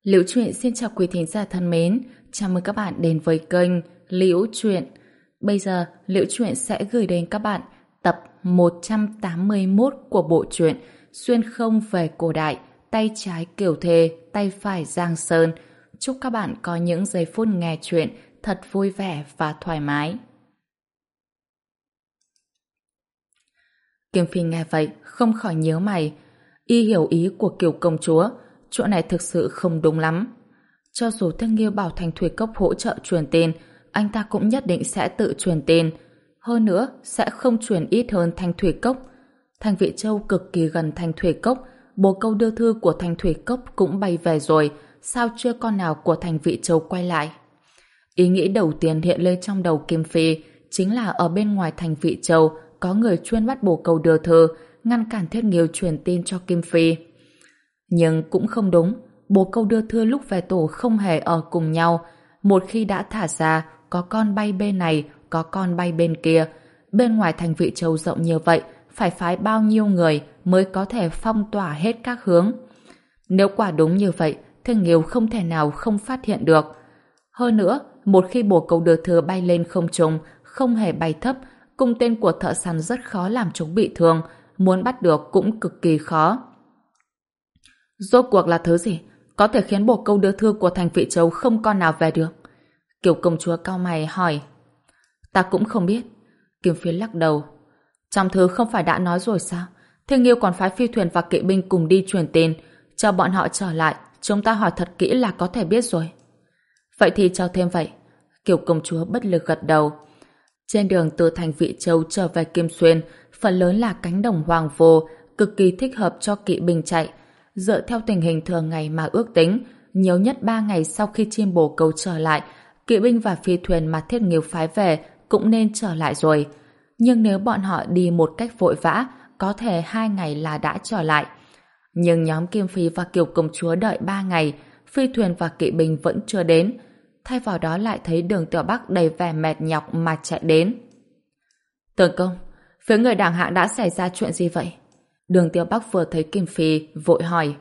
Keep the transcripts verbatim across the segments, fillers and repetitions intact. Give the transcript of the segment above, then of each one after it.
Liễu Chuyện xin chào quý thính giả thân mến, chào mừng các bạn đến với kênh Liễu Chuyện. Bây giờ, Liễu Chuyện sẽ gửi đến các bạn tập một trăm tám mươi mốt của bộ truyện Xuyên không về cổ đại, tay trái Kiều Thề, tay phải Giang Sơn. Chúc các bạn có những giây phút nghe chuyện thật vui vẻ và thoải mái. Kim Phi nghe vậy, không khỏi nhíu mày. Y hiểu ý của Kiều công chúa, chỗ này thực sự không đúng lắm. Cho dù Thanh Nghiêu bảo Thanh Thủy Cốc hỗ trợ truyền tin, anh ta cũng nhất định sẽ tự truyền tin. Hơn nữa, sẽ không truyền ít hơn Thanh Thủy Cốc. Thanh Vị Châu cực kỳ gần Thanh Thủy Cốc, bồ câu đưa thư của Thanh Thủy Cốc cũng bay về rồi, sao chưa con nào của Thanh Vị Châu quay lại? Ý nghĩ đầu tiên hiện lên trong đầu Kim Phi chính là ở bên ngoài Thanh Vị Châu có người chuyên bắt bồ câu đưa thư, ngăn cản Thiết Nghiêu truyền tin cho Kim Phi. Nhưng cũng không đúng, bồ câu đưa thư lúc về tổ không hề ở cùng nhau. Một khi đã thả ra, có con bay bên này, có con bay bên kia. Bên ngoài Thành Vị Châu rộng như vậy, phải phái bao nhiêu người mới có thể phong tỏa hết các hướng. Nếu quả đúng như vậy, thì Nghiêu không thể nào không phát hiện được. Hơn nữa, một khi bồ câu đưa thư bay lên không trung, không hề bay thấp, cung tên của thợ săn rất khó làm chúng bị thương, muốn bắt được cũng cực kỳ khó. Rốt cuộc là thứ gì có thể khiến bồ câu đưa thư của Thành Vị Châu không con nào về được? Kiều công chúa cau mày hỏi. Ta cũng không biết. Kim Phi lắc đầu. Trong thư không phải đã nói rồi sao? Thiên Nghiêu còn phái phi thuyền và kỵ binh cùng đi truyền tin, cho bọn họ trở lại, chúng ta hỏi thật kỹ là có thể biết rồi. Vậy thì cho thêm vậy. Kiều công chúa bất lực gật đầu. Trên đường từ Thành Vị Châu trở về Kim Xuyên, phần lớn là cánh đồng hoang vô, cực kỳ thích hợp cho kỵ binh chạy. Dựa theo tình hình thường ngày mà ước tính, nhiều nhất ba ngày sau khi chim bồ câu trở lại, kỵ binh và phi thuyền mà Thiết Nghiêu phái về cũng nên trở lại rồi. Nhưng nếu bọn họ đi một cách vội vã, có thể hai ngày là đã trở lại. Nhưng nhóm Kim Phi và Kiều công chúa đợi ba ngày, phi thuyền và kỵ binh vẫn chưa đến. Thay vào đó lại thấy Đường Tiểu Bắc đầy vẻ mệt nhọc mà chạy đến. Tướng công, phía người Đảng Hạng đã xảy ra chuyện gì vậy? Đường Tiểu Bắc vừa thấy Kim Phi vội hỏi.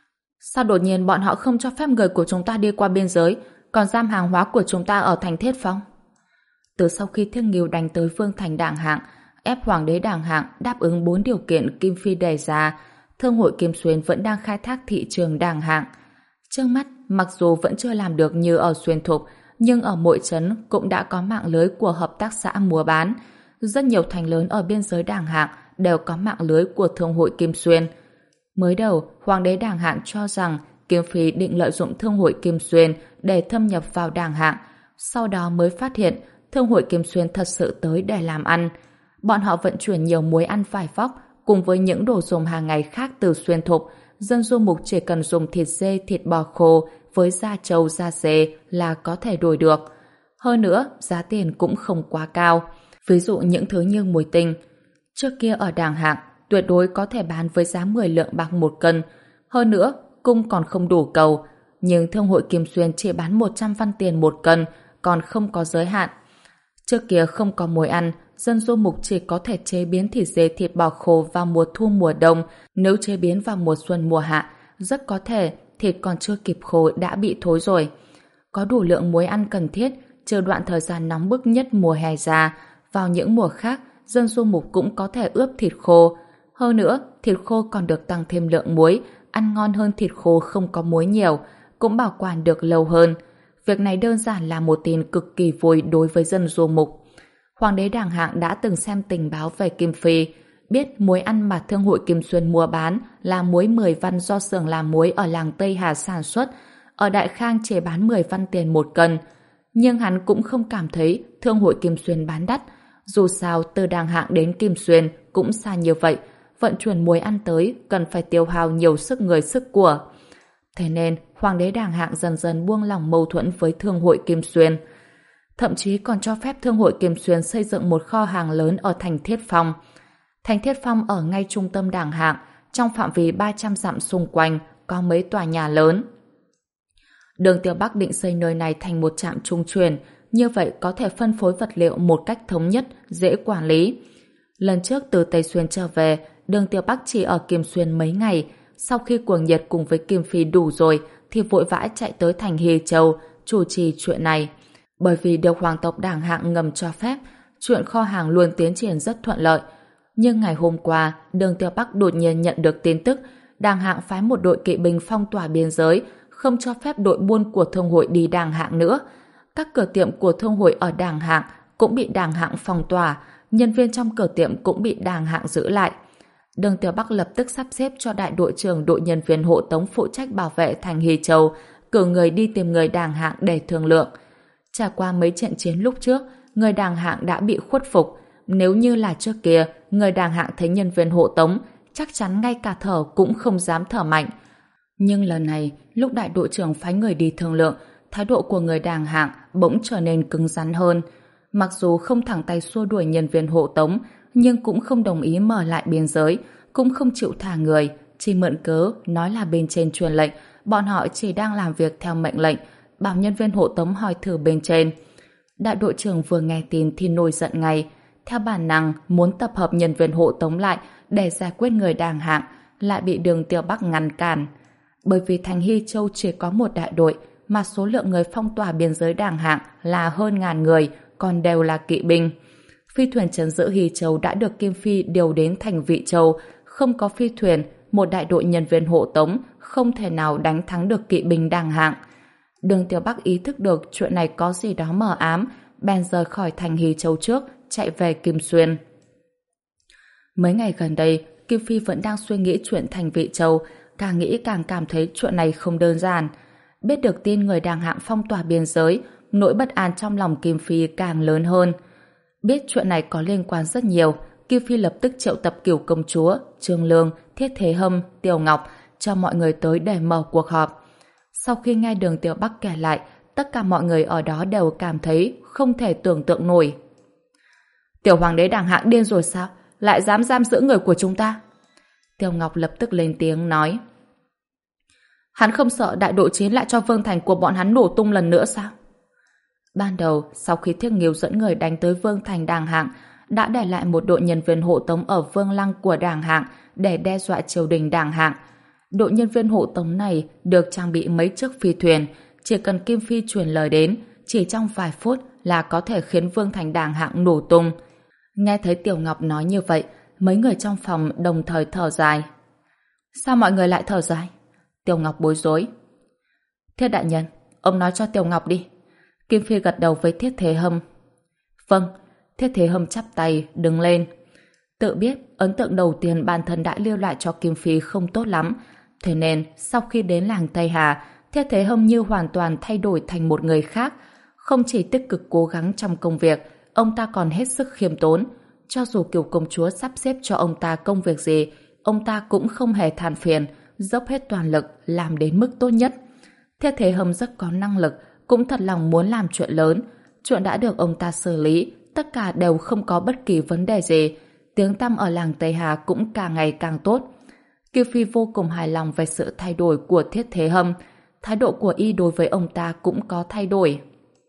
Sao đột nhiên bọn họ không cho phép người của chúng ta đi qua biên giới, còn giam hàng hóa của chúng ta ở thành Thiết Phong? Từ sau khi Thiết Nghiêu đánh tới Vương thành Đảng Hạng, ép Hoàng đế Đảng Hạng đáp ứng bốn điều kiện Kim Phi đề ra, Thương hội Kim Xuyên vẫn đang khai thác thị trường Đảng Hạng. Trước mắt, mặc dù vẫn chưa làm được như ở Xuyên Thục, nhưng ở mỗi trấn cũng đã có mạng lưới của hợp tác xã mua bán. Rất nhiều thành lớn ở biên giới Đảng Hạng đều có mạng lưới của Thương hội Kim Xuyên. Mới đầu, Hoàng đế Đảng Hạng cho rằng Kim Phi định lợi dụng Thương hội Kim Xuyên để thâm nhập vào Đảng Hạng, sau đó mới phát hiện Thương hội Kim Xuyên thật sự tới để làm ăn. Bọn họ vận chuyển nhiều muối ăn vải vóc cùng với những đồ dùng hàng ngày khác từ Xuyên Thục. Dân du mục chỉ cần dùng thịt dê, thịt bò khô với da trâu, da dê là có thể đổi được. Hơn nữa, giá tiền cũng không quá cao. Ví dụ những thứ như muối tinh. Trước kia ở Đảng Hạng, tuyệt đối có thể bán với giá mười lượng bạc một cân. Hơn nữa, cung còn không đủ cầu. Nhưng Thương hội Kim Xuyên chỉ bán một trăm văn tiền một cân, còn không có giới hạn. Trước kia không có muối ăn, dân du mục chỉ có thể chế biến thịt dê, thịt bò khô vào mùa thu mùa đông. Nếu chế biến vào mùa xuân mùa hạ, rất có thể thịt còn chưa kịp khô đã bị thối rồi. Có đủ lượng muối ăn cần thiết, trừ đoạn thời gian nóng bức nhất mùa hè ra. Vào những mùa khác, dân du mục cũng có thể ướp thịt khô. Hơn nữa, thịt khô còn được tăng thêm lượng muối, ăn ngon hơn thịt khô không có muối nhiều, cũng bảo quản được lâu hơn. Việc này đơn giản là một tin cực kỳ vui đối với dân du mục. Hoàng đế Đảng Hạng đã từng xem tình báo về Kim Phi, biết muối ăn mà Thương hội Kim Xuyên mua bán là muối mười văn do xưởng làm muối ở làng Tây Hà sản xuất, ở Đại Khang chỉ bán mười văn tiền một cân. Nhưng hắn cũng không cảm thấy Thương hội Kim Xuyên bán đắt. Dù sao, từ Đảng Hạng đến Kim Xuyên cũng xa như vậy, vận chuyển muối ăn tới cần phải tiêu hao nhiều sức người sức của. Thế nên, Hoàng đế Đảng Hạng dần dần buông lỏng mâu thuẫn với Thương hội Kim Xuyên. Thậm chí còn cho phép Thương hội Kim Xuyên xây dựng một kho hàng lớn ở thành Thiết Phong. Thành Thiết Phong ở ngay trung tâm Đảng Hạng, trong phạm vi ba trăm dặm xung quanh có mấy tòa nhà lớn. Đường Tiểu Bắc định xây nơi này thành một trạm trung chuyển, như vậy có thể phân phối vật liệu một cách thống nhất, dễ quản lý. Lần trước từ Tây Xuyên trở về, Đường Tiểu Bắc chỉ ở Kim Xuyên mấy ngày. Sau khi cuồng nhiệt cùng với Kim Phi đủ rồi, thì vội vã chạy tới thành Hy Châu chủ trì chuyện này. Bởi vì được hoàng tộc Đàng Hạng ngầm cho phép, chuyện kho hàng luôn tiến triển rất thuận lợi. Nhưng ngày hôm qua, Đường Tiêu Bắc đột nhiên nhận được tin tức Đàng Hạng phái một đội kỵ binh phong tỏa biên giới, không cho phép đội buôn của thương hội đi Đàng Hạng nữa. Các cửa tiệm của thương hội ở Đàng Hạng cũng bị Đàng Hạng phong tỏa, nhân viên trong cửa tiệm cũng bị Đàng Hạng giữ lại. Đường Tiểu Bắc lập tức sắp xếp cho đại đội trưởng đội nhân viên hộ tống phụ trách bảo vệ thành Hy Châu, cử người đi tìm người Đàng Hạng để thương lượng. Trải qua mấy trận chiến lúc trước, người Đàng Hạng đã bị khuất phục. Nếu như là trước kia, người Đàng Hạng thấy nhân viên hộ tống, chắc chắn ngay cả thở cũng không dám thở mạnh. Nhưng lần này, lúc đại đội trưởng phái người đi thương lượng, thái độ của người Đàng Hạng bỗng trở nên cứng rắn hơn. Mặc dù không thẳng tay xua đuổi nhân viên hộ tống, nhưng cũng không đồng ý mở lại biên giới, cũng không chịu thả người, chỉ mượn cớ nói là bên trên truyền lệnh, bọn họ chỉ đang làm việc theo mệnh lệnh, bảo nhân viên hộ tống hỏi thử bên trên. Đại đội trưởng vừa nghe tin thì nổi giận ngay, theo bản năng muốn tập hợp nhân viên hộ tống lại để giải quyết người Đàng Hạng, lại bị Đường Tiêu Bắc ngăn cản. Bởi vì thành Hy Châu chỉ có một đại đội, mà số lượng người phong tỏa biên giới Đàng Hạng là hơn ngàn người, còn đều là kỵ binh. Phi thuyền trấn giữ Hy Châu đã được Kim Phi điều đến thành Vị Châu, không có phi thuyền, một đại đội nhân viên hộ tống không thể nào đánh thắng được kỵ binh Đàng Hạng. Đường Tiểu Bắc ý thức được chuyện này có gì đó mờ ám, bèn rời khỏi thành Hy Châu trước, chạy về Kim Xuyên. Mấy ngày gần đây, Kim Phi vẫn đang suy nghĩ chuyện thành Vị Châu, càng nghĩ càng cảm thấy chuyện này không đơn giản. Biết được tin người Đàng Hạng phong tỏa biên giới, nỗi bất an trong lòng Kim Phi càng lớn hơn. Biết chuyện này có liên quan rất nhiều, Kim Phi lập tức triệu tập Cửu công chúa, Trương Lương, Thiết Thế Hâm, Tiểu Ngọc cho mọi người tới để mở cuộc họp. Sau khi nghe Đường Tiểu Bắc kể lại, tất cả mọi người ở đó đều cảm thấy không thể tưởng tượng nổi. Tiểu hoàng đế Đàng Hạng điên rồi sao? Lại dám giam giữ người của chúng ta? Tiểu Ngọc lập tức lên tiếng nói. Hắn không sợ đại đội chiến lại cho Vương Thành của bọn hắn nổ tung lần nữa sao? Ban đầu, sau khi Thiết Nghiêu dẫn người đánh tới Vương Thành Đàng Hạng, đã để lại một đội nhân viên hộ tống ở Vương Lăng của Đàng Hạng để đe dọa triều đình Đàng Hạng. Đội nhân viên hộ tống này được trang bị mấy chiếc phi thuyền, chỉ cần Kim Phi truyền lời đến, chỉ trong vài phút là có thể khiến Vương Thành Đàng Hạng nổ tung. Nghe thấy Tiểu Ngọc nói như vậy, mấy người trong phòng đồng thời thở dài. Sao mọi người lại thở dài? Tiểu Ngọc bối rối. Thiết đại nhân, ông nói cho Tiểu Ngọc đi. Kim Phi gật đầu với Thiết Thế Hâm. Vâng. Thiết Thế Hâm chắp tay, đứng lên. Tự biết ấn tượng đầu tiên bản thân đã lưu lại cho Kim Phi không tốt lắm, thế nên sau khi đến làng Tây Hà, Thiết Thế Hâm như hoàn toàn thay đổi thành một người khác. Không chỉ tích cực cố gắng trong công việc, ông ta còn hết sức khiêm tốn. Cho dù Kiều công chúa sắp xếp cho ông ta công việc gì, ông ta cũng không hề than phiền, dốc hết toàn lực làm đến mức tốt nhất. Thiết Thế Hâm rất có năng lực, cũng thật lòng muốn làm chuyện lớn. Chuyện đã được ông ta xử lý, tất cả đều không có bất kỳ vấn đề gì. Tiếng tăm ở làng Tây Hà cũng càng ngày càng tốt. Kiều Phi vô cùng hài lòng về sự thay đổi của Thiết Thế Hâm. Thái độ của y đối với ông ta cũng có thay đổi.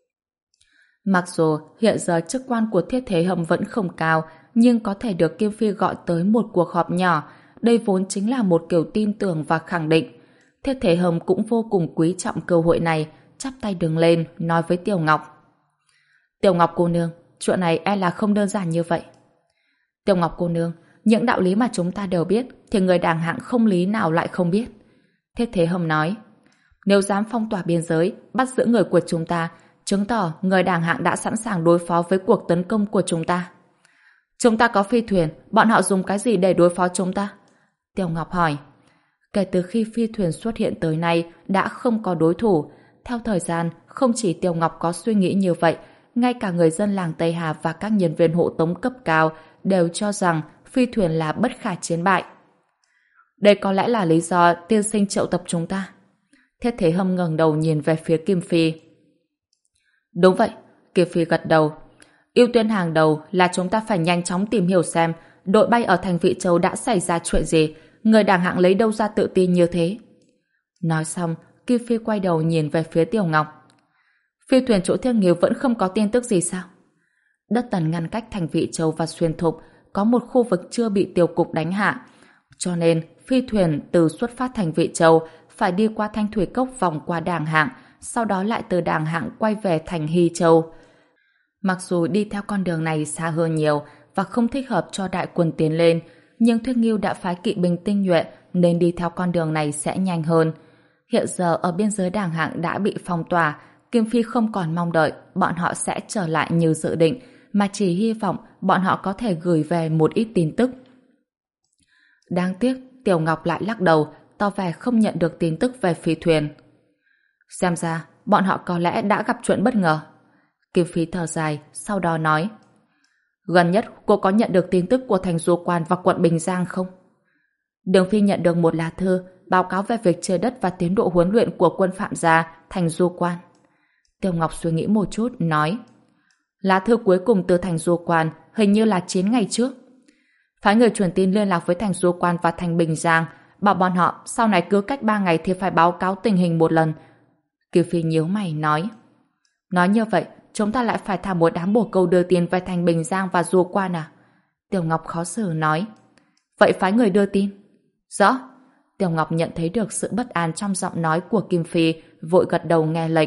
Mặc dù hiện giờ chức quan của Thiết Thế Hâm vẫn không cao, nhưng có thể được Kim Phi gọi tới một cuộc họp nhỏ, đây vốn chính là một kiểu tin tưởng và khẳng định. Thiết Thế Hâm cũng vô cùng quý trọng cơ hội này, chắp tay đứng lên, nói với Tiểu Ngọc. Tiểu Ngọc cô nương, chuyện này e là không đơn giản như vậy. Tiểu Ngọc cô nương, những đạo lý mà chúng ta đều biết, thì người Đàng Hạng không lý nào lại không biết. Thiết Thế Hâm nói, nếu dám phong tỏa biên giới, bắt giữ người của chúng ta, chứng tỏ người Đàng Hạng đã sẵn sàng đối phó với cuộc tấn công của chúng ta. Chúng ta có phi thuyền, bọn họ dùng cái gì để đối phó chúng ta? Tiểu Ngọc hỏi. Kể từ khi phi thuyền xuất hiện tới nay đã không có đối thủ. Theo thời gian, không chỉ Tiểu Ngọc có suy nghĩ như vậy, ngay cả người dân làng Tây Hà và các nhân viên hộ tống cấp cao đều cho rằng phi thuyền là bất khả chiến bại. Đây có lẽ là lý do tiên sinh triệu tập chúng ta. Thiết Thế Hâm ngẩng đầu nhìn về phía Kim Phi. Đúng vậy, Kim Phi gật đầu. Ưu tiên hàng đầu là chúng ta phải nhanh chóng tìm hiểu xem đội bay ở thành Vị Châu đã xảy ra chuyện gì, người Đàng Hạng lấy đâu ra tự tin như thế. Nói xong, Kim Phi quay đầu nhìn về phía Tiểu Ngọc. Phi thuyền chỗ Thiết Nghiêu vẫn không có tin tức gì sao? Đất Tần ngăn cách thành Vị Châu và Xuyên Thục có một khu vực chưa bị Tiểu Cục đánh hạ, cho nên phi thuyền từ xuất phát thành Vị Châu phải đi qua Thanh Thủy Cốc vòng qua Đàng Hạng, sau đó lại từ Đàng Hạng quay về thành Hy Châu. Mặc dù đi theo con đường này xa hơn nhiều và không thích hợp cho đại quân tiến lên, nhưng Thuyết Nghiêu đã phái kỵ binh tinh nhuệ nên đi theo con đường này sẽ nhanh hơn. Hiện giờ ở biên giới Đàng Hạng đã bị phong tỏa, Kim Phi không còn mong đợi bọn họ sẽ trở lại như dự định, mà chỉ hy vọng bọn họ có thể gửi về một ít tin tức. Đáng tiếc, Tiểu Ngọc lại lắc đầu, tỏ vẻ không nhận được tin tức về phi thuyền. Xem ra, bọn họ có lẽ đã gặp chuyện bất ngờ. Kim Phi thở dài, sau đó nói: Gần nhất, cô có nhận được tin tức của thành Du Quan và quận Bình Giang không? Đường Phi nhận được một lá thư báo cáo về việc chia đất và tiến độ huấn luyện của quân Phạm Gia, thành Du Quan. Tiểu Ngọc suy nghĩ một chút, nói: Lá thư cuối cùng từ thành Du Quan hình như là chín ngày trước. Phái người truyền tin liên lạc với thành Du Quan và thành Bình Giang, bảo bọn họ sau này cứ cách ba ngày thì phải báo cáo tình hình một lần. Kiều Phi nhíu mày nói: Nói như vậy, chúng ta lại phải thả một đám bồ câu đưa tiền về thành Bình Giang và Du Quan à? Tiểu Ngọc khó xử nói: Vậy phái người đưa tin. Rõ. Tiểu Ngọc nhận thấy được sự bất an trong giọng nói của Kim Phi, vội gật đầu nghe lệnh.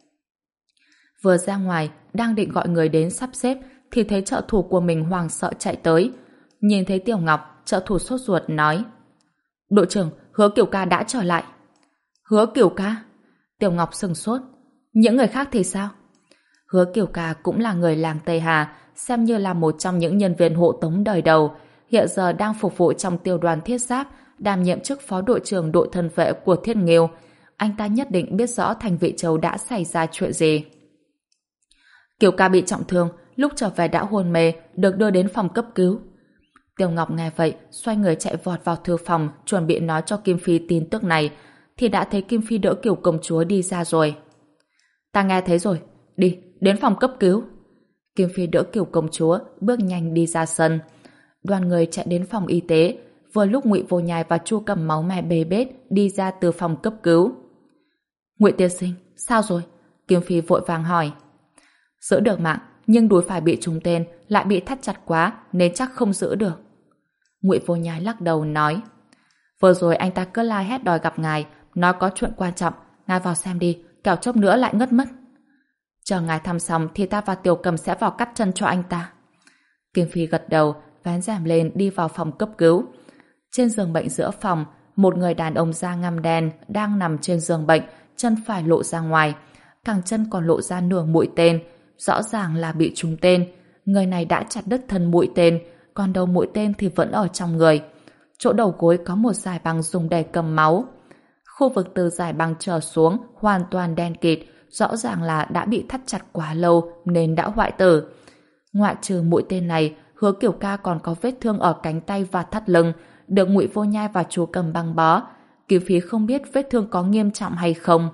Vừa ra ngoài, đang định gọi người đến sắp xếp, thì thấy trợ thủ của mình hoảng sợ chạy tới. Nhìn thấy Tiểu Ngọc, trợ thủ sốt ruột nói: Đội trưởng, Hứa Kiều Ca đã trở lại. Hứa Kiều Ca? Tiểu Ngọc sừng sốt. Những người khác thì sao? Hứa Kiều Ca cũng là người làng Tây Hà, xem như là một trong những nhân viên hộ tống đời đầu, hiện giờ đang phục vụ trong tiểu đoàn thiết giáp, đảm nhiệm chức phó đội trưởng đội thân vệ của Thiết Nghiêu. Anh ta nhất định biết rõ thành Vị Châu đã xảy ra chuyện gì. Kiều Ca bị trọng thương, lúc trở về đã hôn mê, được đưa đến phòng cấp cứu. Tiểu Ngọc nghe vậy, xoay người chạy vọt vào thư phòng, chuẩn bị nói cho Kim Phi tin tức này, thì đã thấy Kim Phi đỡ Kiều công chúa đi ra rồi. Ta nghe thấy rồi, đi, đến phòng cấp cứu. Kim Phi đỡ Kiều công chúa, bước nhanh đi ra sân. Đoàn người chạy đến phòng y tế, vừa lúc Ngụy Vô Nhai và Chu Cầm máu me bê bết đi ra từ phòng cấp cứu. Ngụy tiên sinh, sao rồi? Kim Phi vội vàng hỏi. Giữ được mạng, nhưng đùi phải bị trúng tên, lại bị thắt chặt quá nên chắc không giữ được. Ngụy Vô Nhai lắc đầu nói: Vừa rồi anh ta cứ la hét đòi gặp ngài, nói có chuyện quan trọng, ngài vào xem đi, kẻo chốc nữa lại ngất mất. Chờ ngài thăm xong thì ta và Tiểu Cầm sẽ vào cắt chân cho anh ta. Kim Phi gật đầu, vén rèm lên đi vào phòng cấp cứu. Trên giường bệnh giữa phòng, một người đàn ông da ngăm đen đang nằm trên giường bệnh, chân phải lộ ra ngoài, cẳng chân còn lộ ra nửa mũi tên, rõ ràng là bị trúng tên. Người này đã chặt đứt thân mũi tên, còn đầu mũi tên thì vẫn ở trong người. Chỗ đầu gối có một dải băng dùng để cầm máu. Khu vực từ dải băng trở xuống hoàn toàn đen kịt, rõ ràng là đã bị thắt chặt quá lâu nên đã hoại tử. Ngoại trừ mũi tên này, Hứa Kiều Ca còn có vết thương ở cánh tay và thắt lưng, được Ngụy Vô Nhai và Chu Cầm băng bó. Kiều Phi không biết vết thương có nghiêm trọng hay không.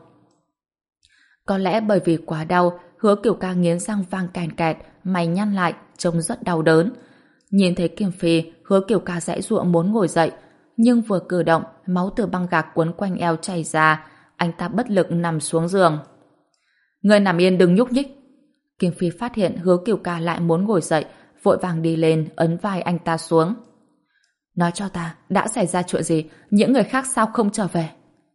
Có lẽ bởi vì quá đau, Hứa Kiều Ca nghiến răng vang kèn kẹt, mày nhăn lại, trông rất đau đớn. Nhìn thấy Kim Phi, Hứa Kiều Ca giãy giụa muốn ngồi dậy, nhưng vừa cử động, máu từ băng gạc quấn quanh eo chảy ra, anh ta bất lực nằm xuống giường. Người nằm yên đừng nhúc nhích. Kim Phi phát hiện Hứa Kiều Ca lại muốn ngồi dậy, vội vàng đi lên ấn vai anh ta xuống. Nói cho ta, đã xảy ra chuyện gì? Những người khác sao không trở về?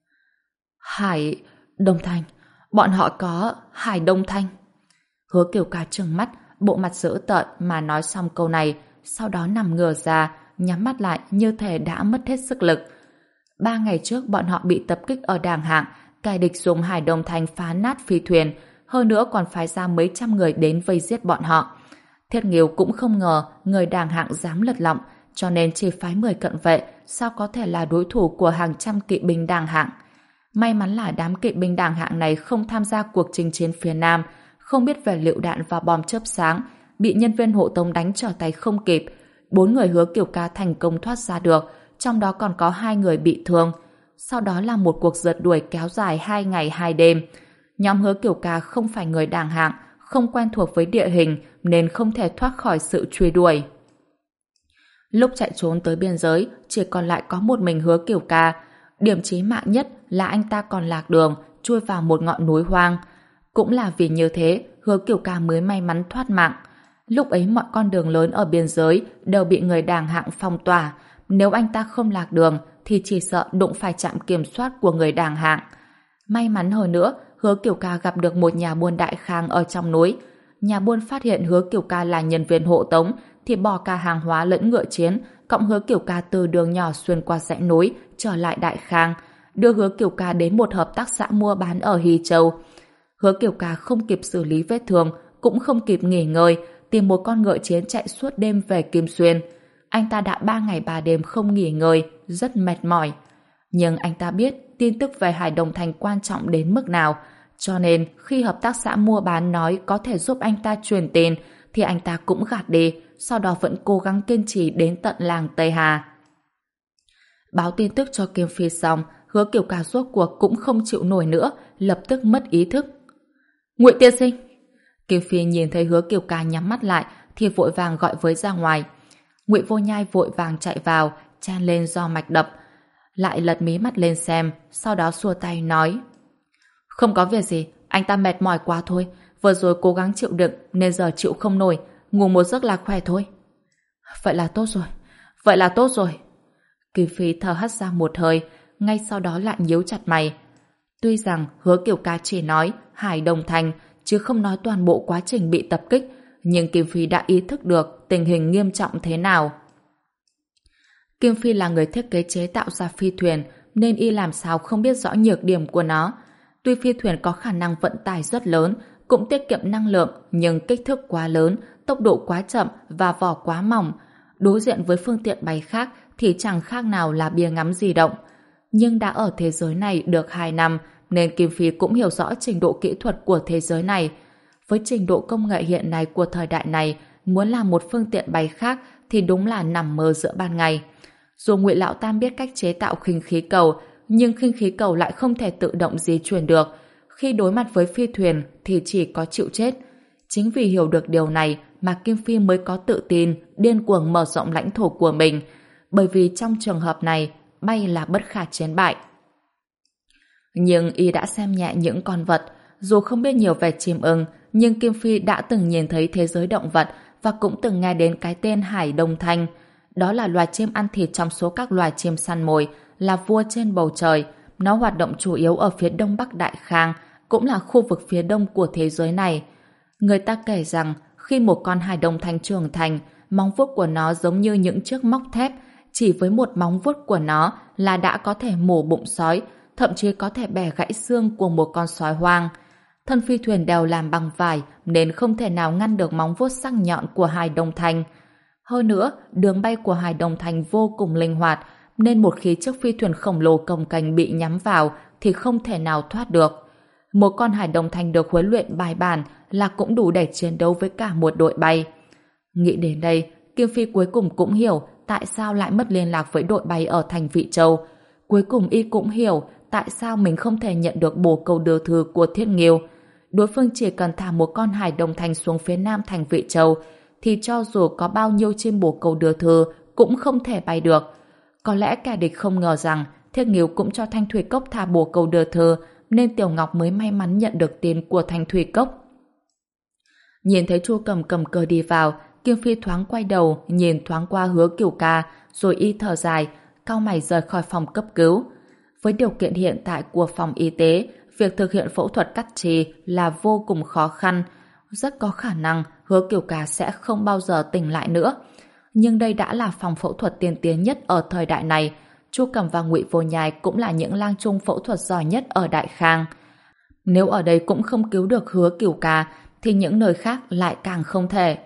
Hải Đông Thanh, bọn họ có Hải Đông Thanh. Hứa Kiều Ca trừng mắt, bộ mặt dữ tợn mà nói xong câu này, sau đó nằm ngửa ra, nhắm mắt lại như thể đã mất hết sức lực. Ba ngày trước bọn họ bị tập kích ở Đàng Hạng, kẻ địch dùng Hải Đông Thanh phá nát phi thuyền, hơn nữa còn phái ra mấy trăm người đến vây giết bọn họ. Thiết Nghiêu cũng không ngờ người Đàng Hạng dám lật lọng, cho nên chỉ phái mười cận vệ, sao có thể là đối thủ của hàng trăm kỵ binh Đàng Hạng. May mắn là đám kỵ binh Đàng Hạng này không tham gia cuộc chinh chiến phía Nam, không biết về lựu đạn và bom chớp sáng, bị nhân viên hộ tống đánh trở tay không kịp. Bốn người Hứa Kiều Ca thành công thoát ra được, trong đó còn có hai người bị thương. Sau đó là một cuộc rượt đuổi kéo dài hai ngày hai đêm. Nhóm Hứa Kiều Ca không phải người Đàng Hạng, không quen thuộc với địa hình nên không thể thoát khỏi sự truy đuổi. Lúc chạy trốn tới biên giới, chỉ còn lại có một mình Hứa Kiều Ca. Điểm chí mạng nhất là anh ta còn lạc đường, chui vào một ngọn núi hoang. Cũng là vì như thế, Hứa Kiều Ca mới may mắn thoát mạng. Lúc ấy mọi con đường lớn ở biên giới đều bị người Đàng Hạng phong tỏa. Nếu anh ta không lạc đường, thì chỉ sợ đụng phải trạm kiểm soát của người đàng hạng. May mắn hơn nữa, Hứa Kiều Ca gặp được một nhà buôn đại khang ở trong núi. Nhà buôn phát hiện Hứa Kiều Ca là nhân viên hộ tống thì bỏ cả hàng hóa lẫn ngựa chiến, cộng Hứa Kiều Ca từ đường nhỏ xuyên qua dãy núi trở lại Đại Khang, đưa Hứa Kiều Ca đến một hợp tác xã mua bán ở Hy Châu. Hứa Kiều Ca không kịp xử lý vết thương, cũng không kịp nghỉ ngơi, tìm một con ngựa chiến chạy suốt đêm về Kim Xuyên. Anh ta đã ba ngày ba đêm không nghỉ ngơi, rất mệt mỏi. Nhưng anh ta biết tin tức về Hải Đồng Thành quan trọng đến mức nào, cho nên khi hợp tác xã mua bán nói có thể giúp anh ta truyền tiền thì anh ta cũng gạt đi, sau đó vẫn cố gắng kiên trì đến tận làng Tây Hà. Báo tin tức cho Kim Phi xong, Hứa Kiều Ca rốt cuộc cũng không chịu nổi nữa, lập tức mất ý thức. Ngụy tiên sinh! Kim Phi nhìn thấy Hứa Kiều Ca nhắm mắt lại thì vội vàng gọi với ra ngoài. Ngụy Vô Nhai vội vàng chạy vào, chen lên do mạch đập, lại lật mí mắt lên xem, sau đó xua tay nói: Không có việc gì, anh ta mệt mỏi quá thôi, vừa rồi cố gắng chịu đựng nên giờ chịu không nổi, ngủ một giấc là khỏe thôi. Vậy là tốt rồi, vậy là tốt rồi. Kim Phi thở hắt ra một hơi, ngay sau đó lại nhíu chặt mày. Tuy rằng Hứa Kiều Ca chỉ nói Hải Đồng Thành, chứ không nói toàn bộ quá trình bị tập kích, nhưng Kim Phi đã ý thức được tình hình nghiêm trọng thế nào. Kim Phi là người thiết kế chế tạo ra phi thuyền, nên y làm sao không biết rõ nhược điểm của nó. Tuy phi thuyền có khả năng vận tải rất lớn, cũng tiết kiệm năng lượng, nhưng kích thước quá lớn, tốc độ quá chậm và vỏ quá mỏng. Đối diện với phương tiện bay khác thì chẳng khác nào là bia ngắm di động. Nhưng đã ở thế giới này được hai năm, nên Kim Phi cũng hiểu rõ trình độ kỹ thuật của thế giới này. Với trình độ công nghệ hiện nay của thời đại này, muốn làm một phương tiện bay khác thì đúng là nằm mơ giữa ban ngày. Dù Ngụy Lão Tam biết cách chế tạo khinh khí cầu, nhưng khinh khí cầu lại không thể tự động di chuyển được. Khi đối mặt với phi thuyền thì chỉ có chịu chết. Chính vì hiểu được điều này mà Kim Phi mới có tự tin, điên cuồng mở rộng lãnh thổ của mình. Bởi vì trong trường hợp này, bay là bất khả chiến bại. Nhưng y đã xem nhẹ những con vật. Dù không biết nhiều về chim ưng, nhưng Kim Phi đã từng nhìn thấy thế giới động vật và cũng từng nghe đến cái tên Hải Đồng Thành. Đó là loài chim ăn thịt trong số các loài chim săn mồi, là vua trên bầu trời. Nó hoạt động chủ yếu ở phía đông bắc Đại Khang, cũng là khu vực phía đông của thế giới này. Người ta kể rằng khi một con Hải Đồng Thành trưởng thành, móng vuốt của nó giống như những chiếc móc thép, chỉ với một móng vuốt của nó là đã có thể mổ bụng sói, thậm chí có thể bẻ gãy xương của một con sói hoang. Thân phi thuyền đều làm bằng vải nên không thể nào ngăn được móng vuốt sắc nhọn của Hải Đồng Thành. Hơn nữa, đường bay của Hải Đồng Thành vô cùng linh hoạt, nên một khi chiếc phi thuyền khổng lồ cồng kềnh bị nhắm vào thì không thể nào thoát được. Một con Hải Đồng Thành được huấn luyện bài bản là cũng đủ để chiến đấu với cả một đội bay. Nghĩ đến đây, Kim Phi cuối cùng cũng hiểu tại sao lại mất liên lạc với đội bay ở thành Vị Châu. Cuối cùng y cũng hiểu tại sao mình không thể nhận được bồ câu đưa thư của Thiết Nghiêu. Đối phương chỉ cần thả một con Hải Đồng Thành xuống phía nam thành Vị Châu thì cho dù có bao nhiêu chim bồ câu đưa thư cũng không thể bay được. Có lẽ kẻ địch không ngờ rằng Thiết Nghiêu cũng cho Thanh Thủy Cốc thả bồ câu đưa thư, nên Tiểu Ngọc mới may mắn nhận được tin của Thanh Thủy Cốc. Nhìn thấy Chu Cầm cầm cờ đi vào, Kim Phi thoáng quay đầu nhìn thoáng qua Hứa Kiều Ca, rồi y thở dài, cau mày rời khỏi phòng cấp cứu. Với điều kiện hiện tại của phòng y tế, việc thực hiện phẫu thuật cắt trì là vô cùng khó khăn. Rất có khả năng Hứa Kiều Ca sẽ không bao giờ tỉnh lại nữa. Nhưng đây đã là phòng phẫu thuật tiên tiến nhất ở thời đại này. Chu Cẩm và Ngụy Vô Nhai cũng là những lang trung phẫu thuật giỏi nhất ở Đại Khang. Nếu ở đây cũng không cứu được Hứa Kiều Ca, thì những nơi khác lại càng không thể.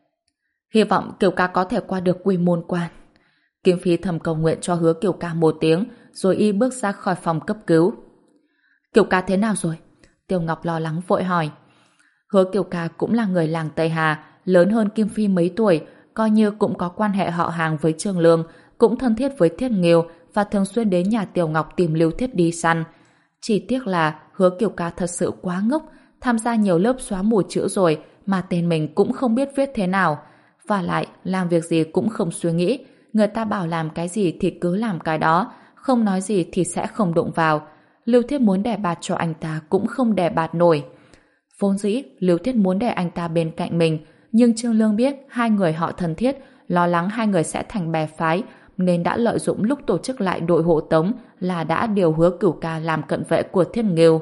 Hy vọng Kiều Ca có thể qua được Quy Môn Quan. Kim Phi thầm cầu nguyện cho Hứa Kiều Ca một tiếng, rồi y bước ra khỏi phòng cấp cứu. Kiều Ca thế nào rồi? Tiêu Ngọc lo lắng vội hỏi. Hứa Kiều Ca cũng là người làng Tây Hà, lớn hơn Kim Phi mấy tuổi, coi như cũng có quan hệ họ hàng với Trương Lương, cũng thân thiết với Thiết Nghiêu và thường xuyên đến nhà Tiểu Ngọc tìm Lưu Thiết đi săn. Chỉ tiếc là Hứa Kiều Ca thật sự quá ngốc, tham gia nhiều lớp xóa mù chữ rồi mà tên mình cũng không biết viết thế nào. Và lại, làm việc gì cũng không suy nghĩ, người ta bảo làm cái gì thì cứ làm cái đó, không nói gì thì sẽ không đụng vào. Lưu Thiết muốn đè bạt cho anh ta cũng không đè bạt nổi. Vốn dĩ, Lưu Thiết muốn để anh ta bên cạnh mình, nhưng Trương Lương biết hai người họ thân thiết, lo lắng hai người sẽ thành bè phái, nên đã lợi dụng lúc tổ chức lại đội hộ tống là đã điều Hứa Cửu Ca làm cận vệ của Thiết Nghiêu.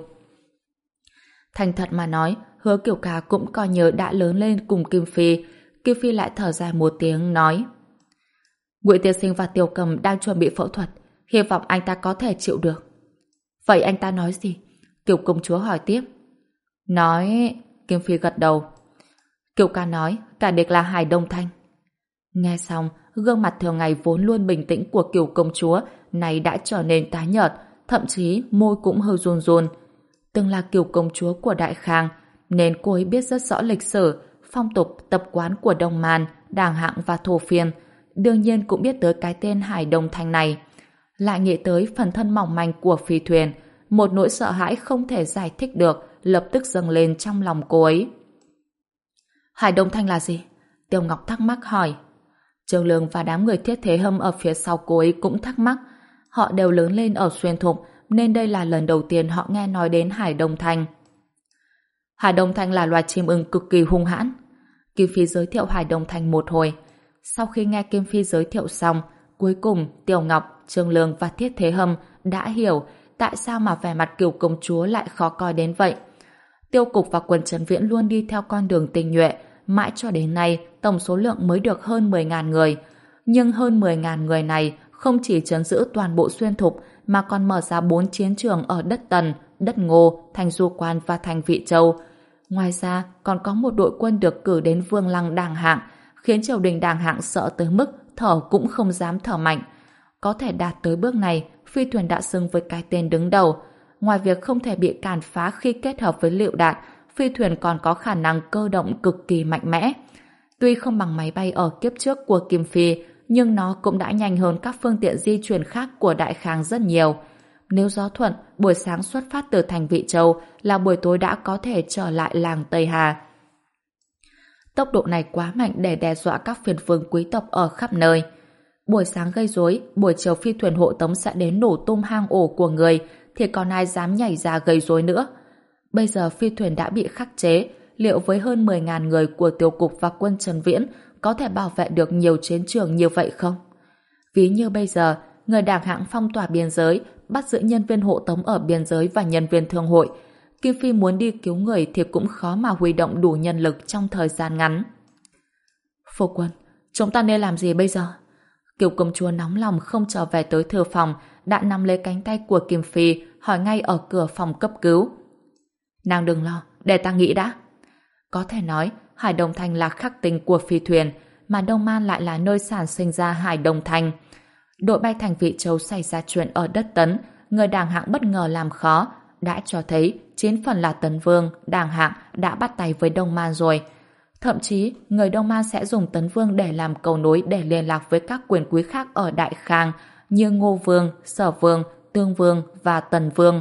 Thành thật mà nói, Hứa Cửu Ca cũng coi như đã lớn lên cùng Kim Phi. Kim Phi lại thở dài một tiếng nói: Ngụy Tiên Sinh và Tiểu Cầm đang chuẩn bị phẫu thuật, hy vọng anh ta có thể chịu được. Vậy anh ta nói gì? Kiều công chúa hỏi tiếp. Nói... Kim Phi gật đầu. Kiều ca nói cả địch là Hải Đông Thanh. Nghe xong, gương mặt thường ngày vốn luôn bình tĩnh của Kiều công chúa này đã trở nên tái nhợt, thậm chí môi cũng hơi run run. Từng là Kiều công chúa của Đại Khang, nên cô ấy biết rất rõ lịch sử, phong tục, tập quán của Đông Man, Đàng Hạng và Thổ Phiên. Đương nhiên cũng biết tới cái tên Hải Đông Thanh này. Lại nghĩ tới phần thân mỏng manh của phi thuyền, một nỗi sợ hãi không thể giải thích được lập tức dâng lên trong lòng cô ấy. Hải Đông Thanh là gì? Tiêu Ngọc thắc mắc hỏi. Trường Lương và đám người Thiết Thế Hâm ở phía sau cô ấy cũng thắc mắc. Họ đều lớn lên ở Xuyên Thục, nên đây là lần đầu tiên họ nghe nói đến Hải Đông Thanh. Hải Đông Thanh là loài chim ưng cực kỳ hung hãn. Kim Phi giới thiệu Hải Đông Thanh một hồi. Sau khi nghe Kim Phi giới thiệu xong, cuối cùng Tiêu Ngọc, Trương Lương và Thiết Thế Hâm đã hiểu tại sao mà vẻ mặt Kiều công chúa lại khó coi đến vậy. Tiêu Cục và Quần Trấn Viễn luôn đi theo con đường tinh nhuệ, mãi cho đến nay tổng số lượng mới được hơn mười nghìn người. Nhưng hơn mười nghìn người này không chỉ trấn giữ toàn bộ Xuyên Thục mà còn mở ra bốn chiến trường ở đất Tần, đất Ngô, thành Du Quan và thành Vị Châu. Ngoài ra còn có một đội quân được cử đến Vương Lăng Đàng Hạng, khiến triều đình Đàng Hạng sợ tới mức thở cũng không dám thở mạnh. Có thể đạt tới bước này, phi thuyền đã xưng với cái tên đứng đầu. Ngoài việc không thể bị càn phá khi kết hợp với lựu đạn, phi thuyền còn có khả năng cơ động cực kỳ mạnh mẽ. Tuy không bằng máy bay ở kiếp trước của Kim Phi, nhưng nó cũng đã nhanh hơn các phương tiện di chuyển khác của Đại Khang rất nhiều. Nếu gió thuận, buổi sáng xuất phát từ thành Vị Châu là buổi tối đã có thể trở lại làng Tây Hà. Tốc độ này quá mạnh để đe dọa các phiền vương quý tộc ở khắp nơi. Buổi sáng gây rối, buổi chiều phi thuyền hộ tống sẽ đến nổ tung hang ổ của người, thì còn ai dám nhảy ra gây rối nữa. Bây giờ phi thuyền đã bị khắc chế, liệu với hơn mười nghìn người của Tiêu Cục và quân Trần Viễn có thể bảo vệ được nhiều chiến trường như vậy không? Ví như bây giờ, người Đàng Hạng phong tỏa biên giới, bắt giữ nhân viên hộ tống ở biên giới và nhân viên thương hội. Kim Phi muốn đi cứu người thì cũng khó mà huy động đủ nhân lực trong thời gian ngắn. Phu quân, chúng ta nên làm gì bây giờ? Kiều công chúa nóng lòng không trở về tới thư phòng, đã nắm lấy cánh tay của Kim Phi, hỏi ngay ở cửa phòng cấp cứu. Nàng đừng lo, để ta nghĩ đã. Có thể nói, Hải Đông Thanh là khắc tinh của phi thuyền, mà Đông Man lại là nơi sản sinh ra Hải Đông Thanh. Đội bay thành Vị Châu xảy ra chuyện ở đất Tấn, người Đàng Hạng bất ngờ làm khó, đã cho thấy chín phần là Tấn Vương, Đàng Hạng đã bắt tay với Đông Man rồi. Thậm chí, người Đông Man sẽ dùng Tấn Vương để làm cầu nối để liên lạc với các quyền quý khác ở Đại Khang như Ngô Vương, Sở Vương, Tương Vương và Tần Vương.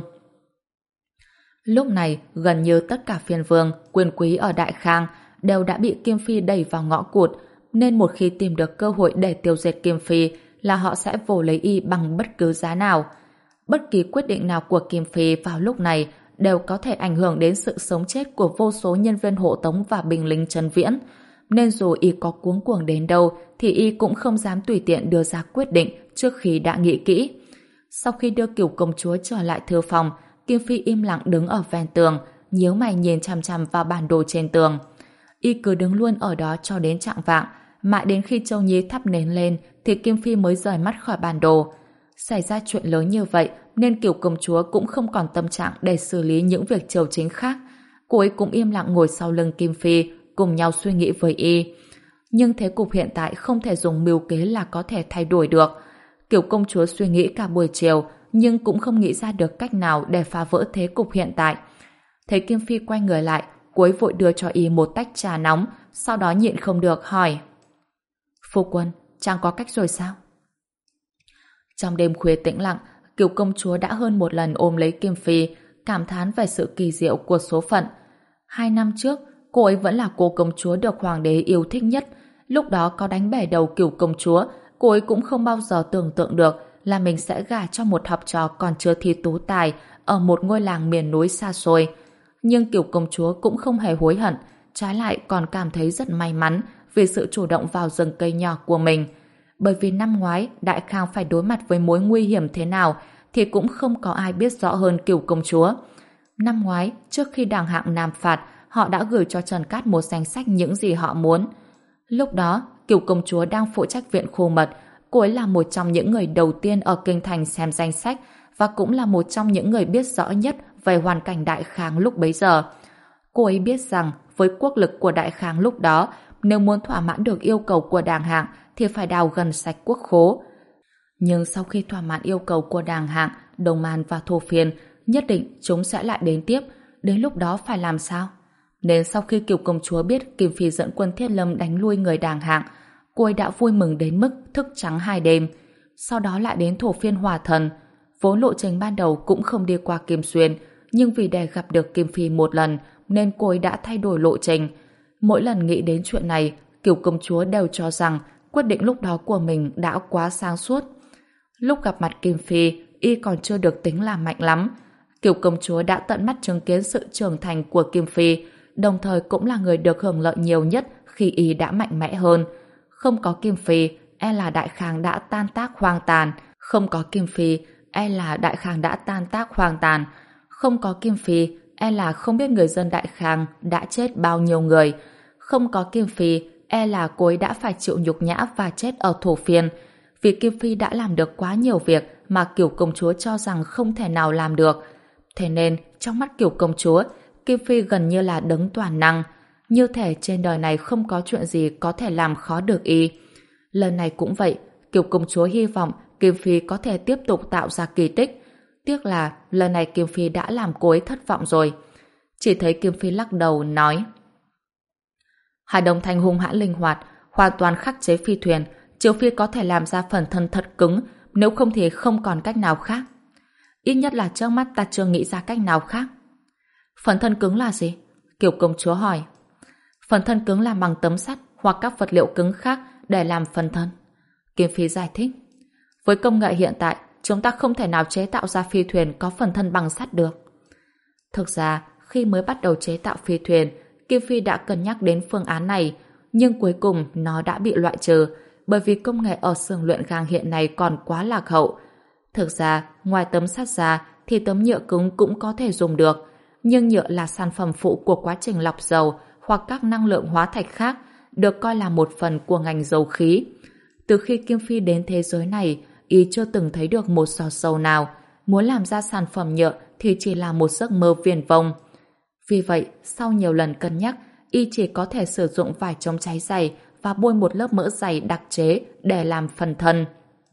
Lúc này, gần như tất cả phiên vương, quyền quý ở Đại Khang đều đã bị Kim Phi đẩy vào ngõ cụt, nên một khi tìm được cơ hội để tiêu diệt Kim Phi là họ sẽ vồ lấy y bằng bất cứ giá nào. Bất kỳ quyết định nào của Kim Phi vào lúc này đều có thể ảnh hưởng đến sự sống chết của vô số nhân viên hộ tống và binh lính Trần Viễn, nên dù y có cuống cuồng đến đâu thì y cũng không dám tùy tiện đưa ra quyết định trước khi đã nghĩ kỹ. Sau khi đưa Kiều công chúa trở lại thư phòng, Kim Phi im lặng đứng ở ven tường, nhíu mày nhìn chằm chằm vào bản đồ trên tường. Y cứ đứng luôn ở đó cho đến chạng vạng, mãi đến khi Châu Nhi thắp nến lên thì Kim Phi mới rời mắt khỏi bản đồ. Xảy ra chuyện lớn như vậy nên Kiều công chúa cũng không còn tâm trạng để xử lý những việc triều chính khác. Cô ấy cũng im lặng ngồi sau lưng Kim Phi, cùng nhau suy nghĩ với y. Nhưng thế cục hiện tại không thể dùng mưu kế là có thể thay đổi được. Kiều công chúa suy nghĩ cả buổi chiều, nhưng cũng không nghĩ ra được cách nào để phá vỡ thế cục hiện tại. Thấy Kim Phi quay người lại, cô ấy vội đưa cho y một tách trà nóng, sau đó nhịn không được hỏi: Phu quân, chàng có cách rồi sao? Trong đêm khuya tĩnh lặng, Kiều công chúa đã hơn một lần ôm lấy Kim Phi, cảm thán về sự kỳ diệu của số phận. Hai năm trước, cô ấy vẫn là cô công chúa được hoàng đế yêu thích nhất. Lúc đó có đánh bể đầu Kiều công chúa, cô ấy cũng không bao giờ tưởng tượng được là mình sẽ gả cho một học trò còn chưa thi tú tài ở một ngôi làng miền núi xa xôi. Nhưng Kiều công chúa cũng không hề hối hận, trái lại còn cảm thấy rất may mắn vì sự chủ động vào rừng cây nhỏ của mình. bởi vì năm ngoái Đại Khang phải đối mặt với mối nguy hiểm thế nào thì cũng không có ai biết rõ hơn Cửu công chúa. Năm ngoái, trước khi đảng hạng Nam phạt, họ đã gửi cho Trần Cát một danh sách những gì họ muốn. Lúc đó, Cửu công chúa đang phụ trách viện khô mật, cô ấy là một trong những người đầu tiên ở kinh thành xem danh sách và cũng là một trong những người biết rõ nhất về hoàn cảnh Đại Khang lúc bấy giờ. Cô ấy biết rằng với quốc lực của Đại Khang lúc đó, nếu muốn thỏa mãn được yêu cầu của đảng hạng thì phải đào gần sạch quốc khố. Nhưng sau khi thỏa mãn yêu cầu của đảng hạng, Đông Man và Thổ Phiên, nhất định chúng sẽ lại đến tiếp. Đến lúc đó phải làm sao? Nên sau khi Cửu công chúa biết Kim Phi dẫn quân Thiết Lâm đánh lui người đảng hạng, cô ấy đã vui mừng đến mức thức trắng hai đêm. Sau đó lại đến Thổ Phiên Hỏa Thần. Vốn lộ trình ban đầu cũng không đi qua Kim Xuyên, nhưng vì để gặp được Kim Phi một lần nên cô ấy đã thay đổi lộ trình. Mỗi lần nghĩ đến chuyện này, Cửu công chúa đều cho rằng quyết định lúc đó của mình đã quá sáng suốt. Lúc gặp mặt Kim Phi, y còn chưa được tính là mạnh lắm. Cửu công chúa đã tận mắt chứng kiến sự trưởng thành của Kim Phi, đồng thời cũng là người được hưởng lợi nhiều nhất khi y đã mạnh mẽ hơn. Không có Kim Phi, e là Đại Khang đã tan tác hoang tàn. Không có Kim Phi, e là Đại Khang đã tan tác hoang tàn. Không có Kim Phi, e là không biết người dân Đại Khang đã chết bao nhiêu người. Không có Kim Phi, e là cô ấy đã phải chịu nhục nhã và chết ở Thổ Phiên. Vì Kim Phi đã làm được quá nhiều việc mà Cửu công chúa cho rằng không thể nào làm được. Thế nên, trong mắt Cửu công chúa, Kim Phi gần như là đấng toàn năng. Như thể trên đời này không có chuyện gì có thể làm khó được y. Lần này cũng vậy, Cửu công chúa hy vọng Kim Phi có thể tiếp tục tạo ra kỳ tích. Tiếc là lần này Kim Phi đã làm cô ấy thất vọng rồi. Chỉ thấy Kim Phi lắc đầu nói: Hà Đông Thanh hung hãn linh hoạt, hoàn toàn khắc chế phi thuyền, trừ phi có thể làm ra phần thân thật cứng, nếu không thì không còn cách nào khác. Ít nhất là trước mắt ta chưa nghĩ ra cách nào khác. Phần thân cứng là gì? Kiều công chúa hỏi. Phần thân cứng là bằng tấm sắt hoặc các vật liệu cứng khác để làm phần thân. Kim Phi giải thích. Với công nghệ hiện tại, chúng ta không thể nào chế tạo ra phi thuyền có phần thân bằng sắt được. Thực ra, khi mới bắt đầu chế tạo phi thuyền, Kim Phi đã cân nhắc đến phương án này, nhưng cuối cùng nó đã bị loại trừ, bởi vì công nghệ ở xưởng luyện gang hiện nay còn quá lạc hậu. Thực ra, ngoài tấm sắt ra, thì tấm nhựa cứng cũng có thể dùng được, nhưng nhựa là sản phẩm phụ của quá trình lọc dầu hoặc các năng lượng hóa thạch khác, được coi là một phần của ngành dầu khí. Từ khi Kim Phi đến thế giới này, y chưa từng thấy được một giọt dầu nào. Muốn làm ra sản phẩm nhựa thì chỉ là một giấc mơ viển vông. Vì vậy, sau nhiều lần cân nhắc, y chỉ có thể sử dụng vải chống cháy dày và bôi một lớp mỡ dày đặc chế để làm phần thân.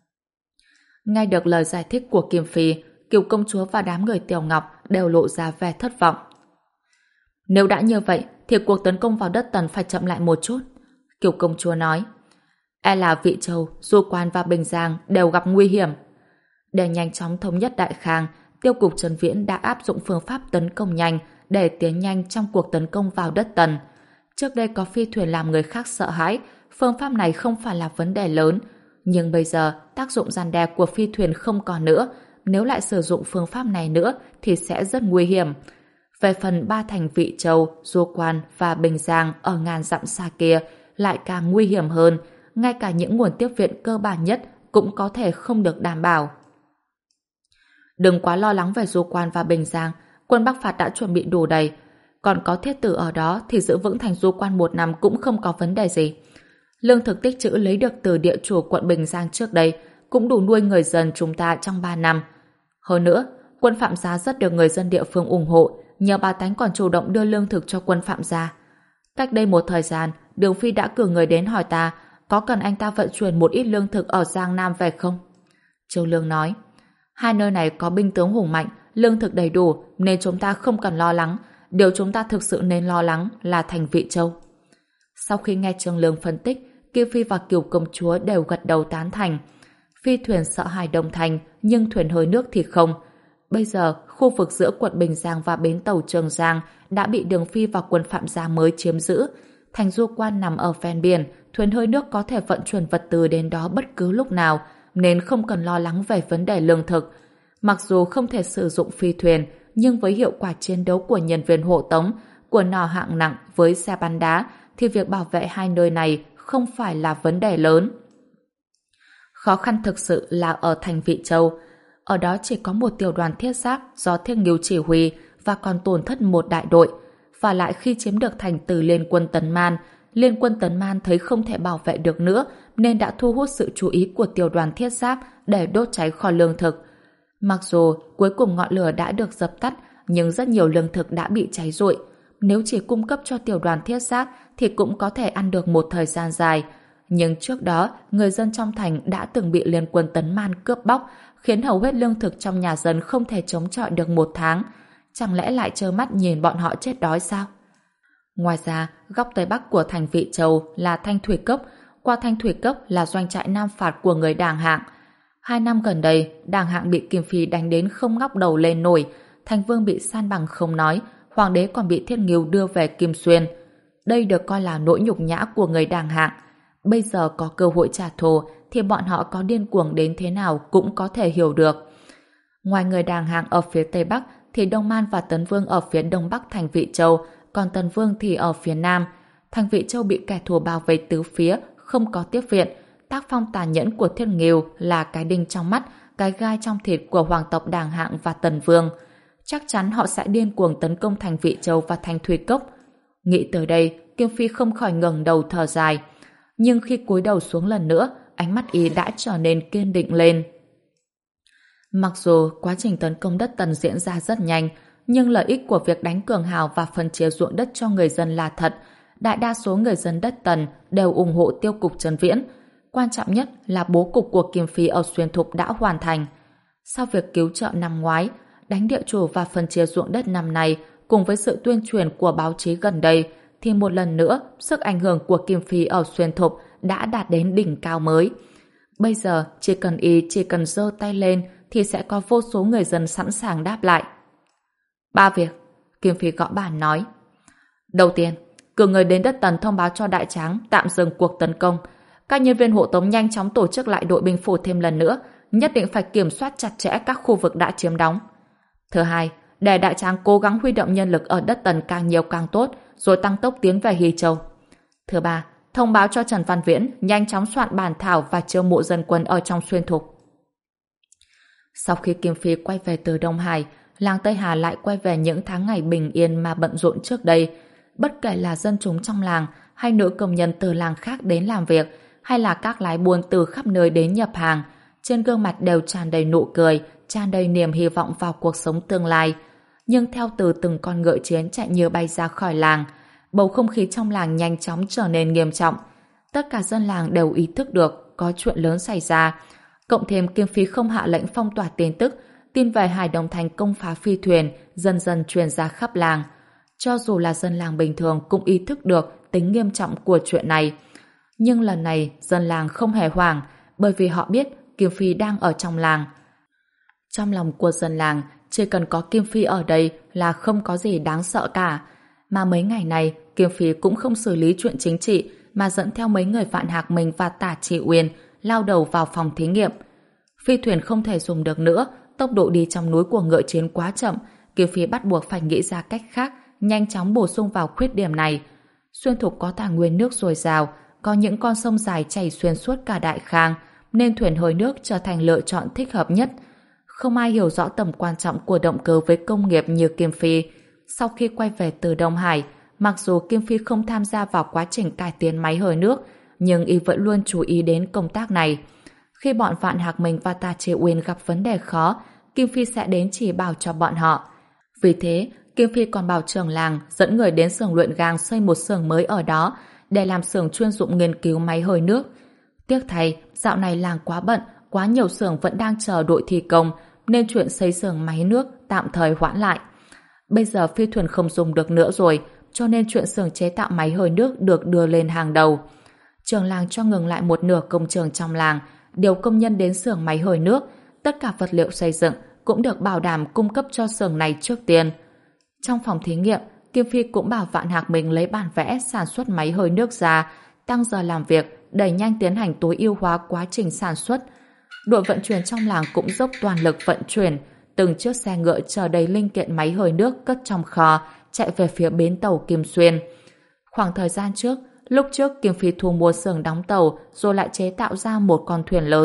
Nghe được lời giải thích của Kim Phi, Kiều công chúa và đám người Tiểu Ngọc đều lộ ra vẻ thất vọng. Nếu đã như vậy, thì cuộc tấn công vào đất Tần phải chậm lại một chút. Kiều công chúa nói. E là Vị Châu, Du Quan và Bình Giang đều gặp nguy hiểm. Để nhanh chóng thống nhất Đại Khang, Tiêu cục Trần Viễn đã áp dụng phương pháp tấn công nhanh để tiến nhanh trong cuộc tấn công vào đất Tần. Trước đây có phi thuyền làm người khác sợ hãi, phương pháp này không phải là vấn đề lớn. Nhưng bây giờ, tác dụng răn đe của phi thuyền không còn nữa. Nếu lại sử dụng phương pháp này nữa thì sẽ rất nguy hiểm. Về phần ba thành Vị Châu, Du Quan và Bình Giang ở ngàn dặm xa kia lại càng nguy hiểm hơn. Ngay cả những nguồn tiếp viện cơ bản nhất cũng có thể không được đảm bảo. Đừng quá lo lắng về Du Quan và Bình Giang, quân Bắc Phạt đã chuẩn bị đủ đầy. Còn có thiết tử ở đó thì giữ vững thành Du Quan một năm cũng không có vấn đề gì. Lương thực tích trữ lấy được từ địa chủ quận Bình Giang trước đây cũng đủ nuôi người dân chúng ta trong ba năm. Hơn nữa, quân Phạm Gia rất được người dân địa phương ủng hộ, nhờ bà Tánh còn chủ động đưa lương thực cho quân Phạm Gia. Cách đây một thời gian, Đường Phi đã cử người đến hỏi ta có cần anh ta vận chuyển một ít lương thực ở Giang Nam về không? Châu Lương nói, hai nơi này có binh tướng hùng mạnh, lương thực đầy đủ nên chúng ta không cần lo lắng. Điều chúng ta thực sự nên lo lắng là thành Vị Châu. Sau khi nghe Trương Lương phân tích, Kim Phi và Kiều công chúa đều gật đầu tán thành. Phi thuyền sợ hãi Đông Thành, nhưng thuyền hơi nước thì không. Bây giờ, khu vực giữa quận Bình Giang và bến tàu Trường Giang đã bị Đường Phi và quân Phạm Gia mới chiếm giữ. Thành Du Quan nằm ở ven biển, thuyền hơi nước có thể vận chuyển vật tư đến đó bất cứ lúc nào, nên không cần lo lắng về vấn đề lương thực. Mặc dù không thể sử dụng phi thuyền, nhưng với hiệu quả chiến đấu của nhân viên hộ tống, của nỏ hạng nặng với xe bắn đá, thì việc bảo vệ hai nơi này không phải là vấn đề lớn. Khó khăn thực sự là ở thành Vị Châu. Ở đó chỉ có một tiểu đoàn thiết giáp do Thiên Ngưu chỉ huy và còn tổn thất một đại đội. Và lại khi chiếm được thành từ Liên quân Tấn Man, Liên quân Tấn Man thấy không thể bảo vệ được nữa nên đã thu hút sự chú ý của tiểu đoàn thiết giáp để đốt cháy kho lương thực. Mặc dù cuối cùng ngọn lửa đã được dập tắt, nhưng rất nhiều lương thực đã bị cháy rụi. Nếu chỉ cung cấp cho tiểu đoàn thiết giáp thì cũng có thể ăn được một thời gian dài. Nhưng trước đó, người dân trong thành đã từng bị Liên quân Tấn Man cướp bóc, khiến hầu hết lương thực trong nhà dân không thể chống chọi được một tháng. Chẳng lẽ lại trơ mắt nhìn bọn họ chết đói sao? Ngoài ra, góc tây bắc của thành Vị Châu là Thanh Thủy Cốc, qua Thanh Thủy Cốc là doanh trại Nam Phạt của người Đàng Hạng. Hai năm gần đây, Đàng Hạng bị Kim Phi đánh đến không ngóc đầu lên nổi, Thành Vương bị san bằng không nói, Hoàng đế còn bị Thiết Ngưu đưa về Kim Xuyên. Đây được coi là nỗi nhục nhã của người Đàng Hạng. Bây giờ có cơ hội trả thù thì bọn họ có điên cuồng đến thế nào cũng có thể hiểu được. Ngoài người Đàng Hạng ở phía tây bắc thì Đông Man và Tấn Vương ở phía đông bắc thành Vị Châu, còn Tấn Vương thì ở phía nam. Thành Vị Châu bị kẻ thù bao vây tứ phía, không có tiếp viện. Tác phong tàn nhẫn của Thiết Ngưu là cái đinh trong mắt, cái gai trong thịt của hoàng tộc Đàng Hạng và Tần Vương. Chắc chắn họ sẽ điên cuồng tấn công thành Vị Châu và thành Thủy Cốc. Nghĩ tới đây, Kim Phi không khỏi ngẩng đầu thở dài. Nhưng khi cúi đầu xuống lần nữa, ánh mắt y đã trở nên kiên định lên. Mặc dù quá trình tấn công đất Tần diễn ra rất nhanh, nhưng lợi ích của việc đánh cường hào và phân chia ruộng đất cho người dân là thật. Đại đa số người dân đất Tần đều ủng hộ tiêu cục Trấn Viễn. Quan trọng nhất là bố cục của Kim Phi ở Xuyên Thục đã hoàn thành. Sau việc cứu trợ năm ngoái, đánh địa chủ và phân chia ruộng đất năm nay, cùng với sự tuyên truyền của báo chí gần đây, thì một lần nữa sức ảnh hưởng của Kim Phi ở Xuyên Thục đã đạt đến đỉnh cao mới. Bây giờ chỉ cần y chỉ cần giơ tay lên thì sẽ có vô số người dân sẵn sàng đáp lại. Ba việc, Kim Phi gõ bàn nói. Đầu tiên, cử người đến đất Tần thông báo cho Đại Tráng tạm dừng cuộc tấn công. Các nhân viên hộ tống nhanh chóng tổ chức lại đội binh phủ thêm lần nữa, nhất định phải kiểm soát chặt chẽ các khu vực đã chiếm đóng. Thứ hai, để Đại Tráng cố gắng huy động nhân lực ở đất Tần càng nhiều càng tốt, rồi tăng tốc tiến về Hy Châu. Thứ ba, thông báo cho Trần Văn Viễn nhanh chóng soạn bản thảo và chiêu mộ dân quân ở trong Xuyên Thục. Sau khi Kim Phi quay về từ Đông Hải, làng Tây Hà lại quay về những tháng ngày bình yên mà bận rộn trước đây. Bất kể là dân chúng trong làng, hay nữ công nhân từ làng khác đến làm việc, hay là các lái buôn từ khắp nơi đến nhập hàng, trên gương mặt đều tràn đầy nụ cười, tràn đầy niềm hy vọng vào cuộc sống tương lai. Nhưng theo từ từng con ngựa chiến chạy như bay ra khỏi làng, bầu không khí trong làng nhanh chóng trở nên nghiêm trọng. Tất cả dân làng đều ý thức được có chuyện lớn xảy ra. Cộng thêm Kim Phi không hạ lệnh phong tỏa tin tức, tin về Hải Đồng Thành công phá phi thuyền dần dần truyền ra khắp làng. Cho dù là dân làng bình thường cũng ý thức được tính nghiêm trọng của chuyện này. Nhưng lần này dân làng không hề hoảng, bởi vì họ biết Kim Phi đang ở trong làng. Trong lòng của dân làng, chỉ cần có Kim Phi ở đây là không có gì đáng sợ cả. Mà mấy ngày này, Kim Phi cũng không xử lý chuyện chính trị, mà dẫn theo mấy người Vạn Hạc Minh và Tả Trị Uyên lao đầu vào phòng thí nghiệm. Phi thuyền không thể dùng được nữa, tốc độ đi trong núi của ngựa chiến quá chậm, Kim Phi bắt buộc phải nghĩ ra cách khác, nhanh chóng bổ sung vào khuyết điểm này. Xuyên Thục có tài nguyên nước dồi dào, có những con sông dài chảy xuyên suốt cả Đại Khang, nên thuyền hơi nước trở thành lựa chọn thích hợp nhất. Không ai hiểu rõ tầm quan trọng của động cơ với công nghiệp như Kim Phi. Sau khi quay về từ Đông Hải, mặc dù Kim Phi không tham gia vào quá trình cải tiến máy hơi nước, nhưng y vẫn luôn chú ý đến công tác này. Khi bọn Vạn Hạc Minh và Tà Chế Uyên gặp vấn đề khó, Kim Phi sẽ đến chỉ bảo cho bọn họ. Vì thế, Kim Phi còn bảo trưởng làng dẫn người đến xưởng luyện gang xây một xưởng mới ở đó để làm xưởng chuyên dụng nghiên cứu máy hơi nước. Tiếc thay, dạo này làng quá bận, quá nhiều xưởng vẫn đang chờ đội thi công, nên chuyện xây xưởng máy nước tạm thời hoãn lại. Bây giờ phi thuyền không dùng được nữa rồi, cho nên chuyện xưởng chế tạo máy hơi nước được đưa lên hàng đầu. Trưởng làng cho ngừng lại một nửa công trường trong làng, điều công nhân đến xưởng máy hơi nước, tất cả vật liệu xây dựng cũng được bảo đảm cung cấp cho xưởng này trước tiên. Trong phòng thí nghiệm, Kim Phi cũng bảo Vạn Hạc Minh lấy bản vẽ sản xuất máy hơi nước ra, tăng giờ làm việc, đẩy nhanh tiến hành tối ưu hóa quá trình sản xuất. Đội vận chuyển trong làng cũng dốc toàn lực vận chuyển, từng chiếc xe ngựa chở đầy linh kiện máy hơi nước cất trong kho, chạy về phía bến tàu Kim Xuyên. Khoảng thời gian trước, lúc trước Kim Phi thu mua xưởng đóng tàu rồi lại chế tạo ra một con thuyền lớn,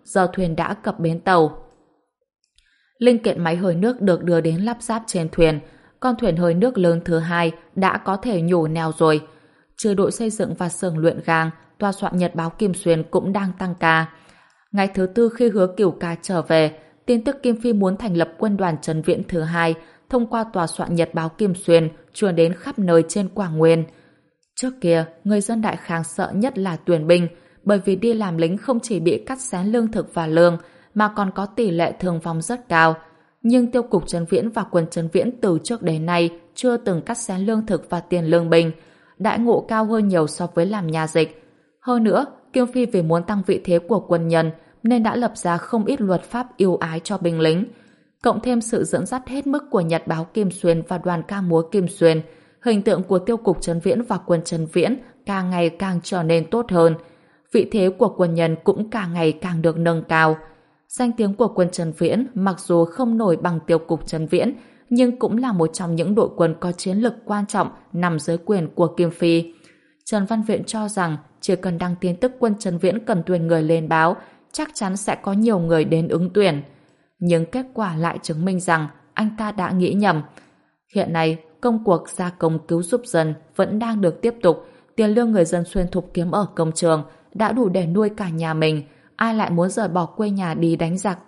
giờ thuyền đã cập bến tàu. Linh kiện máy hơi nước được đưa đến lắp ráp trên thuyền. Con thuyền hơi nước lớn thứ hai đã có thể nhổ neo rồi. Trừ đội xây dựng và xưởng luyện gang, tòa soạn nhật báo Kim Xuyên cũng đang tăng ca. Ngày thứ tư khi Hứa Cửu Ca trở về, tin tức Kim Phi muốn thành lập quân đoàn Trấn Viễn thứ hai thông qua tòa soạn nhật báo Kim Xuyên truyền đến khắp nơi trên Quảng Nguyên. Trước kia, người dân Đại Khang sợ nhất là tuyển binh, bởi vì đi làm lính không chỉ bị cắt xén lương thực và lương, mà còn có tỷ lệ thương vong rất cao. Nhưng tiêu cục Trấn Viễn và quân Trấn Viễn từ trước đến nay chưa từng cắt xén lương thực và tiền lương binh, đãi ngộ cao hơn nhiều so với làm nhà dịch. Hơn nữa, Kim Phi vì muốn tăng vị thế của quân nhân nên đã lập ra không ít luật pháp ưu ái cho binh lính. Cộng thêm sự dẫn dắt hết mức của nhật báo Kim Xuyên và đoàn ca múa Kim Xuyên, hình tượng của tiêu cục Trấn Viễn và quân Trấn Viễn càng ngày càng trở nên tốt hơn. Vị thế của quân nhân cũng càng ngày càng được nâng cao. Danh tiếng của quân Trấn Viễn mặc dù không nổi bằng tiêu cục Trấn Viễn, nhưng cũng là một trong những đội quân có chiến lực quan trọng nằm dưới quyền của Kim Phi. Trần Văn Viện cho rằng chỉ cần đăng tin tức quân Trấn Viễn cần tuyển người lên báo, chắc chắn sẽ có nhiều người đến ứng tuyển. Nhưng kết quả lại chứng minh rằng anh ta đã nghĩ nhầm. Hiện nay, công cuộc gia công cứu giúp dân vẫn đang được tiếp tục, tiền lương người dân xuyên thục kiếm ở công trường đã đủ để nuôi cả nhà mình, ai lại muốn rời bỏ quê nhà đi đánh giặc.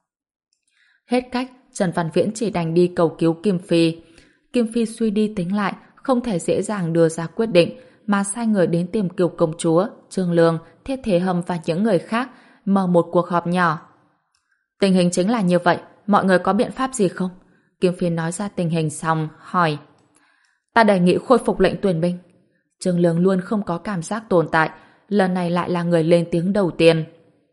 Hết cách, Trần Văn Viễn chỉ đành đi cầu cứu Kim Phi. Kim Phi suy đi tính lại, không thể dễ dàng đưa ra quyết định, mà sai người đến tìm Kiều công chúa, Trương Lương, Thiết Thế Hâm và những người khác, mở một cuộc họp nhỏ. Tình hình chính là như vậy, mọi người có biện pháp gì không? Kim Phi nói ra tình hình xong, hỏi. Ta đề nghị khôi phục lệnh tuyển binh. Trương Lương luôn không có cảm giác tồn tại, lần này lại là người lên tiếng đầu tiên.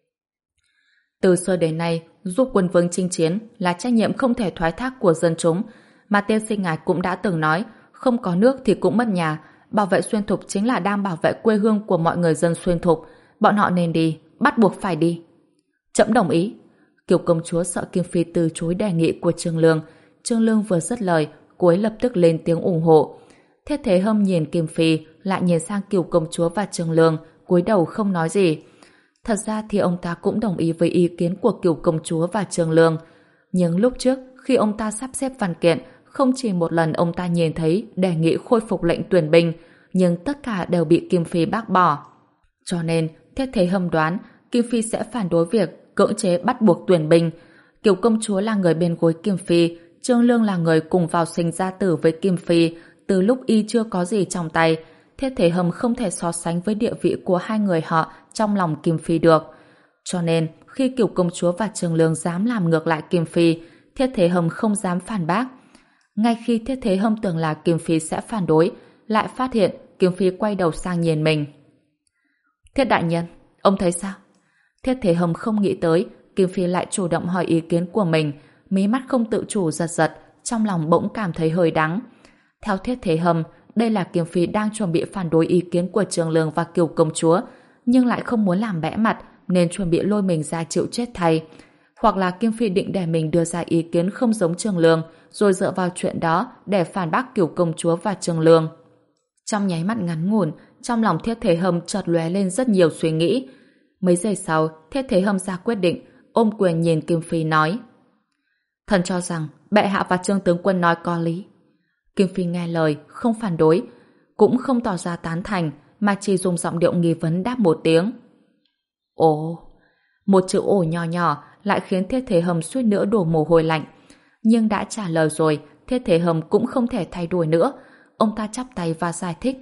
Từ xưa đến nay, giúp quân vương chinh chiến là trách nhiệm không thể thoái thác của dân chúng, mà tiên sinh ngài cũng đã từng nói, không có nước thì cũng mất nhà, bảo vệ xuyên thục chính là đang bảo vệ quê hương của mọi người dân xuyên thục, bọn họ nên đi, bắt buộc phải đi. Trẫm đồng ý. Kiều công chúa sợ Kim Phi từ chối đề nghị của Trương Lương. Trương Lương vừa dứt lời, cô ấy lập tức lên tiếng ủng hộ. Thiết Thế Hâm nhìn Kim Phi, lại nhìn sang Kiều công chúa và Trương Lương, cúi đầu không nói gì. Thật ra thì ông ta cũng đồng ý với ý kiến của Kiều công chúa và Trương Lương. Nhưng lúc trước, khi ông ta sắp xếp văn kiện, không chỉ một lần ông ta nhìn thấy đề nghị khôi phục lệnh tuyển binh, nhưng tất cả đều bị Kim Phi bác bỏ. Cho nên, Thiết Thế Hâm đoán Kim Phi sẽ phản đối việc cưỡng chế bắt buộc tuyển binh. Kiều công chúa là người bên gối Kim Phi, Trương Lương là người cùng vào sinh ra tử với Kim Phi, từ lúc y chưa có gì trong tay. Thiết Thế Hâm không thể so sánh với địa vị của hai người họ trong lòng Kim Phi được. Cho nên, khi Kiều công chúa và Trương Lương dám làm ngược lại Kim Phi, Thiết Thế Hâm không dám phản bác. Ngay khi Thiết Thế Hâm tưởng là Kim Phi sẽ phản đối, lại phát hiện Kim Phi quay đầu sang nhìn mình. Thiết đại nhân, ông thấy sao? Thiết Thế Hâm không nghĩ tới Kim Phi lại chủ động hỏi ý kiến của mình, mí mắt không tự chủ giật giật, trong lòng bỗng cảm thấy hơi đắng. Theo Thiết Thế Hâm, đây là Kim Phi đang chuẩn bị phản đối ý kiến của Trương Lương và Kiều công chúa, nhưng lại không muốn làm bẽ mặt nên chuẩn bị lôi mình ra chịu chết thay. Hoặc là Kim Phi định để mình đưa ra ý kiến không giống Trương Lương, rồi dựa vào chuyện đó để phản bác Kiều công chúa và Trương Lương. Trong nháy mắt ngắn ngủn, trong lòng Thiết Thế Hâm chợt lóe lên rất nhiều suy nghĩ. Mấy giây sau, Thiết Thế Hâm ra quyết định, ôm quyền nhìn Kim Phi nói: Thần cho rằng bệ hạ và Trương tướng quân nói có lý. Kim Phi nghe lời, không phản đối, cũng không tỏ ra tán thành, mà chỉ dùng giọng điệu nghi vấn đáp một tiếng. Ồ, một chữ ồ nhỏ nhỏ lại khiến Thiết Thế Hâm suýt nữa đổ mồ hôi lạnh. Nhưng đã trả lời rồi, Thiết Thế Hâm cũng không thể thay đổi nữa. Ông ta chắp tay và giải thích.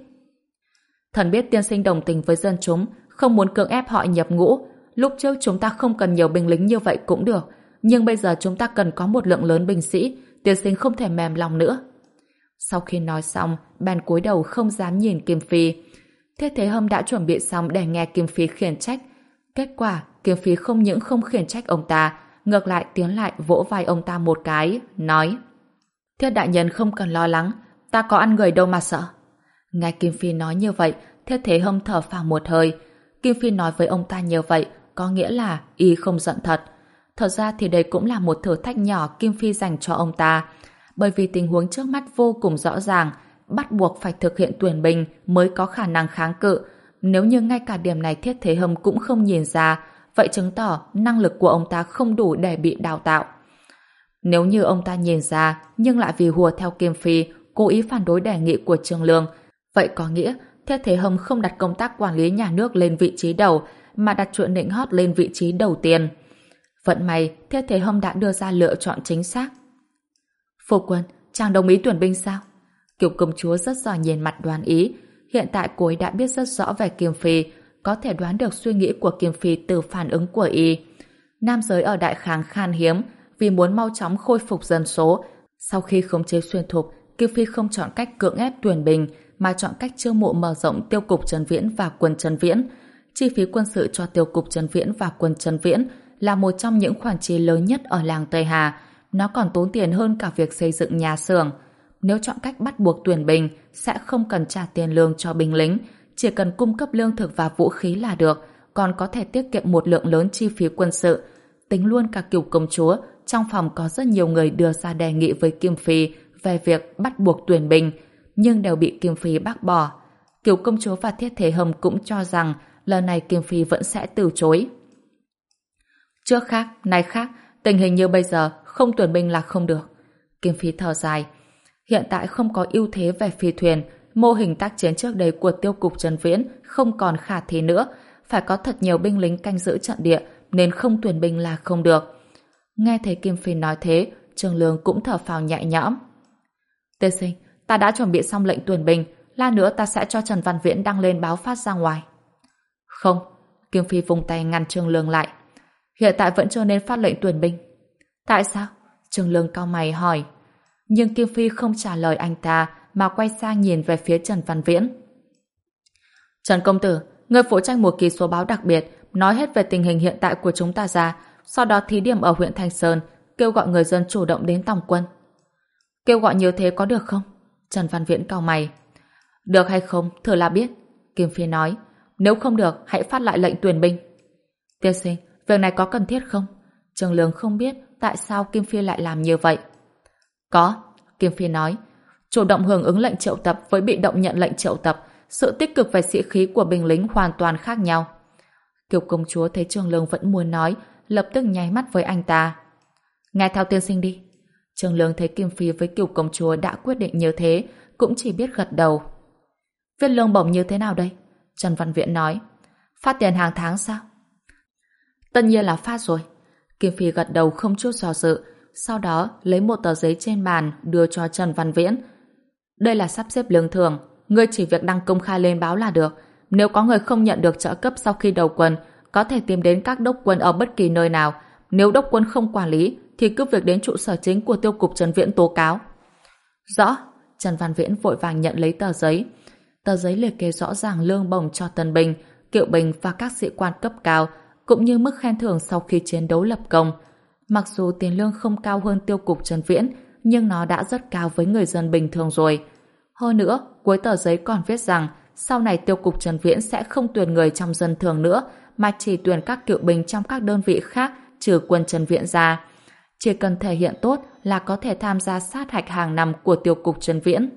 Thần biết tiên sinh đồng tình với dân chúng, không muốn cưỡng ép họ nhập ngũ. Lúc trước chúng ta không cần nhiều binh lính như vậy cũng được, nhưng bây giờ chúng ta cần có một lượng lớn binh sĩ, tiên sinh không thể mềm lòng nữa. Sau khi nói xong, bèn cúi đầu không dám nhìn Kim Phi. Thiết Thế Hâm đã chuẩn bị xong để nghe Kim Phi khiển trách. Kết quả, Kim Phi không những không khiển trách ông ta, ngược lại tiến lại vỗ vai ông ta một cái, nói: Thiết đại nhân không cần lo lắng, ta có ăn người đâu mà sợ. Nghe Kim Phi nói như vậy, Thiết Thế Hâm thở phào một hơi. Kim Phi nói với ông ta như vậy, có nghĩa là y không giận thật. Thật ra thì đây cũng là một thử thách nhỏ Kim Phi dành cho ông ta, bởi vì tình huống trước mắt vô cùng rõ ràng, bắt buộc phải thực hiện tuyển binh mới có khả năng kháng cự. Nếu như ngay cả điểm này Thiết Thế Hâm cũng không nhìn ra, vậy chứng tỏ năng lực của ông ta không đủ để bị đào tạo. Nếu như ông ta nhìn ra nhưng lại vì hùa theo Kim Phi, cố ý phản đối đề nghị của Trương Lương, vậy có nghĩa Thiết Thế Hâm không đặt công tác quản lý nhà nước lên vị trí đầu, mà đặt chuyện nịnh hót lên vị trí đầu tiên. Vận may, Thiết Thế Hâm đã đưa ra lựa chọn chính xác. Phu quân, chàng đồng ý tuyển binh sao? Kiều công chúa rất giỏi nhìn mặt đoán ý. Hiện tại cô ấy đã biết rất rõ về Kim Phi, có thể đoán được suy nghĩ của Kim Phi từ phản ứng của y. Nam giới ở Đại Kháng khan hiếm, vì muốn mau chóng khôi phục dân số. Sau khi khống chế xuyên thục, Kim Phi không chọn cách cưỡng ép tuyển binh, mà chọn cách chiêu mộ mở rộng tiêu cục Trấn Viễn và quân Trấn Viễn. Chi phí quân sự cho tiêu cục Trấn Viễn và quân Trấn Viễn là một trong những khoản chi lớn nhất ở làng Tây Hà. Nó còn tốn tiền hơn cả việc xây dựng nhà xưởng. Nếu chọn cách bắt buộc tuyển binh, sẽ không cần trả tiền lương cho binh lính, chỉ cần cung cấp lương thực và vũ khí là được, còn có thể tiết kiệm một lượng lớn chi phí quân sự. Tính luôn cả Cửu công chúa, trong phòng có rất nhiều người đưa ra đề nghị với Kim Phi về việc bắt buộc tuyển binh, nhưng đều bị Kim Phi bác bỏ. Cửu công chúa và Thiết Thế Hâm cũng cho rằng lần này Kim Phi vẫn sẽ từ chối. Trước khác, nay khác, tình hình như bây giờ không tuyển binh là không được. Kim Phi thở dài. Hiện tại không có ưu thế về phi thuyền, mô hình tác chiến trước đây của tiêu cục Trấn Viễn không còn khả thi nữa, phải có thật nhiều binh lính canh giữ trận địa, nên không tuyển binh là không được. Nghe thấy Kim Phi nói thế, Trương Lương cũng thở phào nhẹ nhõm. Tiên sinh, ta đã chuẩn bị xong lệnh tuyển binh, lát nữa ta sẽ cho Trần Văn Viễn đăng lên báo phát ra ngoài. Không, Kim Phi vùng tay ngăn Trương Lương lại. Hiện tại vẫn chưa nên phát lệnh tuyển binh. Tại sao? Trương Lương cau mày hỏi. Nhưng Kim Phi không trả lời anh ta, mà quay sang nhìn về phía Trần Văn Viễn. Trần công tử, người phụ trách một kỳ số báo đặc biệt, nói hết về tình hình hiện tại của chúng ta ra, sau đó thí điểm ở huyện Thanh Sơn, kêu gọi người dân chủ động đến tòng quân. Kêu gọi như thế có được không? Trần Văn Viễn cau mày. Được hay không, thử là biết. Kim Phi nói. Nếu không được, hãy phát lại lệnh tuyển binh. Tiên sinh, việc này có cần thiết không? Trương Lương không biết tại sao Kim Phi lại làm như vậy. Có, Kim Phi nói. Chủ động hưởng ứng lệnh triệu tập với bị động nhận lệnh triệu tập, sự tích cực về sĩ khí của binh lính hoàn toàn khác nhau. Kiều công chúa thấy Trương Lương vẫn muốn nói, lập tức nháy mắt với anh ta. Nghe theo tiên sinh đi. Trương Lương thấy Kim Phi với Kiều công chúa đã quyết định như thế, cũng chỉ biết gật đầu. Viết lương bổng như thế nào đây? Trần Văn Viễn nói. Phát tiền hàng tháng sao? Tất nhiên là phát rồi. Kim Phi gật đầu không chút do dự, sau đó lấy một tờ giấy trên bàn đưa cho Trần Văn Viễn. Đây là sắp xếp lương thưởng, ngươi chỉ việc đăng công khai lên báo là được. Nếu có người không nhận được trợ cấp sau khi đầu quân, có thể tìm đến các đốc quân ở bất kỳ nơi nào. Nếu đốc quân không quản lý, thì cứ việc đến trụ sở chính của tiêu cục Trần Viễn tố cáo. Rõ. Trần Văn Viễn vội vàng nhận lấy tờ giấy. Tờ giấy liệt kê rõ ràng lương bổng cho tân binh, kiệu binh và các sĩ quan cấp cao, cũng như mức khen thưởng sau khi chiến đấu lập công. Mặc dù tiền lương không cao hơn tiêu cục Trần Viễn, nhưng nó đã rất cao với người dân bình thường rồi. Hơn nữa, cuối tờ giấy còn viết rằng sau này tiêu cục Trần Viễn sẽ không tuyển người trong dân thường nữa, mà chỉ tuyển các cựu binh trong các đơn vị khác trừ quân Trần Viễn ra. Chỉ cần thể hiện tốt là có thể tham gia sát hạch hàng năm của tiêu cục Trần Viễn.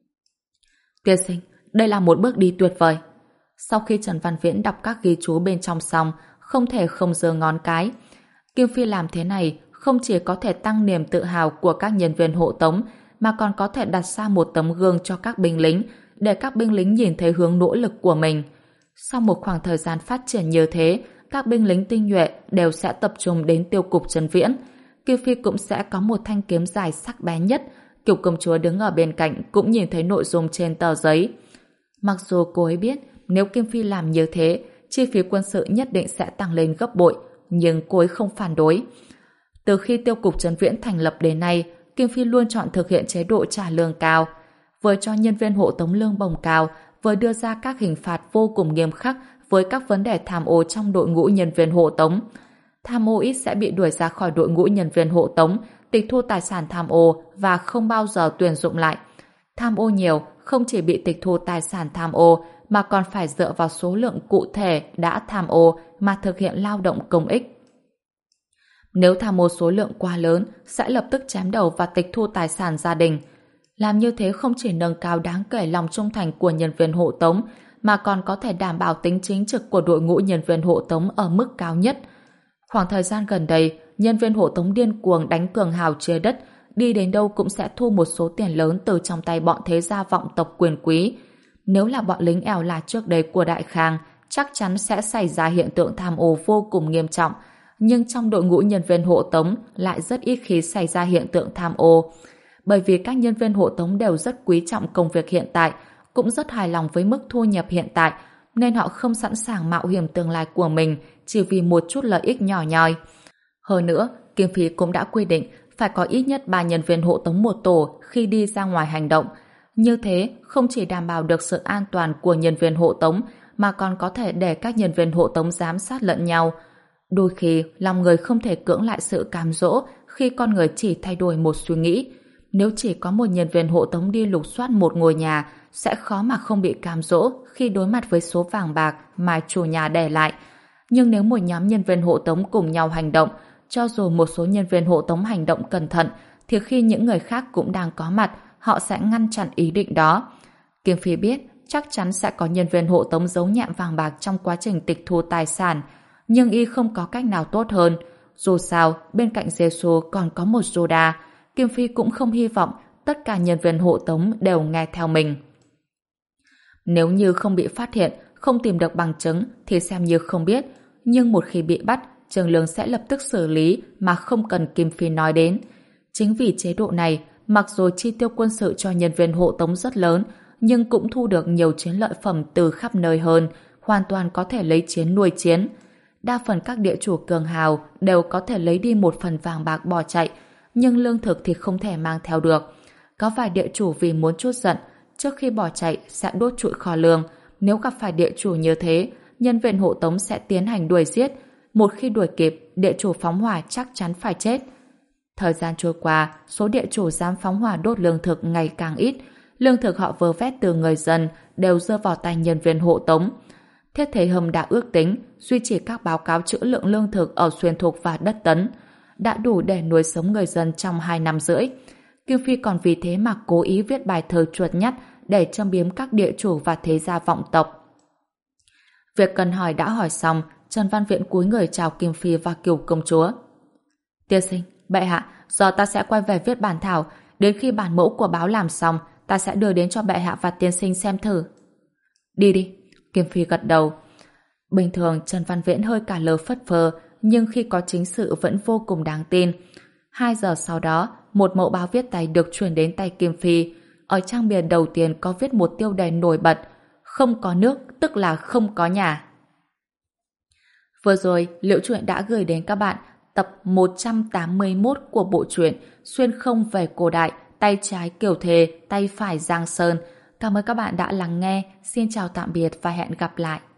Tiên sinh, đây là một bước đi tuyệt vời. Sau khi Trần Văn Viễn đọc các ghi chú bên trong xong, không thể không giơ ngón cái. Kim Phi làm thế này không chỉ có thể tăng niềm tự hào của các nhân viên hộ tống, mà còn có thể đặt ra một tấm gương cho các binh lính, để các binh lính nhìn thấy hướng nỗ lực của mình. Sau một khoảng thời gian phát triển như thế, các binh lính tinh nhuệ đều sẽ tập trung đến tiêu cục Trần Viễn. Kim Phi cũng sẽ có một thanh kiếm dài sắc bén nhất. Kiều công chúa đứng ở bên cạnh cũng nhìn thấy nội dung trên tờ giấy. Mặc dù cô ấy biết nếu Kim Phi làm như thế, chi phí quân sự nhất định sẽ tăng lên gấp bội, nhưng cô ấy không phản đối. Từ khi tiêu cục Trần Viễn thành lập đến nay, Kim Phi luôn chọn thực hiện chế độ trả lương cao, vừa cho nhân viên hộ tống lương bổng cao, vừa đưa ra các hình phạt vô cùng nghiêm khắc với các vấn đề tham ô trong đội ngũ nhân viên hộ tống. Tham ô ít sẽ bị đuổi ra khỏi đội ngũ nhân viên hộ tống, tịch thu tài sản tham ô và không bao giờ tuyển dụng lại. Tham ô nhiều không chỉ bị tịch thu tài sản tham ô, mà còn phải dựa vào số lượng cụ thể đã tham ô mà thực hiện lao động công ích. Nếu tham ô số lượng quá lớn, sẽ lập tức chém đầu và tịch thu tài sản gia đình. Làm như thế không chỉ nâng cao đáng kể lòng trung thành của nhân viên hộ tống, mà còn có thể đảm bảo tính chính trực của đội ngũ nhân viên hộ tống ở mức cao nhất. Khoảng thời gian gần đây, nhân viên hộ tống điên cuồng đánh cường hào chia đất, đi đến đâu cũng sẽ thu một số tiền lớn từ trong tay bọn thế gia vọng tộc quyền quý. Nếu là bọn lính ẻo là trước đây của Đại Khang, chắc chắn sẽ xảy ra hiện tượng tham ô vô cùng nghiêm trọng, nhưng trong đội ngũ nhân viên hộ tống lại rất ít khi xảy ra hiện tượng tham ô. Bởi vì các nhân viên hộ tống đều rất quý trọng công việc hiện tại, cũng rất hài lòng với mức thu nhập hiện tại, nên họ không sẵn sàng mạo hiểm tương lai của mình chỉ vì một chút lợi ích nhỏ nhoi. Hơn nữa, Kim Phi cũng đã quy định phải có ít nhất ba nhân viên hộ tống một tổ khi đi ra ngoài hành động. Như thế, không chỉ đảm bảo được sự an toàn của nhân viên hộ tống, mà còn có thể để các nhân viên hộ tống giám sát lẫn nhau. Đôi khi, lòng người không thể cưỡng lại sự cám dỗ khi con người chỉ thay đổi một suy nghĩ. Nếu chỉ có một nhân viên hộ tống đi lục soát một ngôi nhà, sẽ khó mà không bị cám dỗ khi đối mặt với số vàng bạc mà chủ nhà để lại. Nhưng nếu một nhóm nhân viên hộ tống cùng nhau hành động, cho dù một số nhân viên hộ tống hành động cẩn thận, thì khi những người khác cũng đang có mặt, họ sẽ ngăn chặn ý định đó. Kim Phi biết chắc chắn sẽ có nhân viên hộ tống giấu nhẹm vàng bạc trong quá trình tịch thu tài sản, nhưng y không có cách nào tốt hơn. Dù sao, bên cạnh Giê-xu còn có một Judas. Kim Phi cũng không hy vọng tất cả nhân viên hộ tống đều nghe theo mình. Nếu như không bị phát hiện, không tìm được bằng chứng thì xem như không biết, nhưng một khi bị bắt, Trường Lương sẽ lập tức xử lý mà không cần Kim Phi nói đến. Chính vì chế độ này, mặc dù chi tiêu quân sự cho nhân viên hộ tống rất lớn, nhưng cũng thu được nhiều chiến lợi phẩm từ khắp nơi hơn, hoàn toàn có thể lấy chiến nuôi chiến. Đa phần các địa chủ cường hào đều có thể lấy đi một phần vàng bạc bỏ chạy, nhưng lương thực thì không thể mang theo được. Có vài địa chủ vì muốn trút giận, trước khi bỏ chạy sẽ đốt trụi kho lương. Nếu gặp phải địa chủ như thế, nhân viên hộ tống sẽ tiến hành đuổi giết. Một khi đuổi kịp, địa chủ phóng hỏa chắc chắn phải chết. Thời gian trôi qua, số địa chủ dám phóng hỏa đốt lương thực ngày càng ít. Lương thực họ vơ vét từ người dân đều rơi vào tay nhân viên hộ tống. Thiết Thế Hâm đã ước tính duy trì các báo cáo trữ lượng lương thực ở Xuyên Thục và Đất Tấn đã đủ để nuôi sống người dân trong hai năm rưỡi. Kim Phi còn vì thế mà cố ý viết bài thơ chuột nhắt để châm biếm các địa chủ và thế gia vọng tộc. Việc cần hỏi đã hỏi xong, Trần Văn Viễn cúi người chào Kim Phi và Kiều công chúa. Tiên sinh, bệ hạ, giờ ta sẽ quay về viết bản thảo, đến khi bản mẫu của báo làm xong, ta sẽ đưa đến cho bệ hạ và tiên sinh xem thử. Đi đi, Kim Phi gật đầu. Bình thường Trần Văn Viễn hơi cả lơ phất phơ, nhưng khi có chính sự vẫn vô cùng đáng tin. Hai giờ sau đó, một mẫu báo viết tay được chuyển đến tay Kim Phi. Ở trang bìa đầu tiên có viết một tiêu đề nổi bật: không có nước tức là không có nhà. Vừa rồi, Liễu Truyện đã gửi đến các bạn tập một trăm tám mươi mốt của bộ truyện Xuyên không về cổ đại, tay trái Kiều Thề, tay phải Giang Sơn. Cảm ơn các bạn đã lắng nghe. Xin chào tạm biệt và hẹn gặp lại.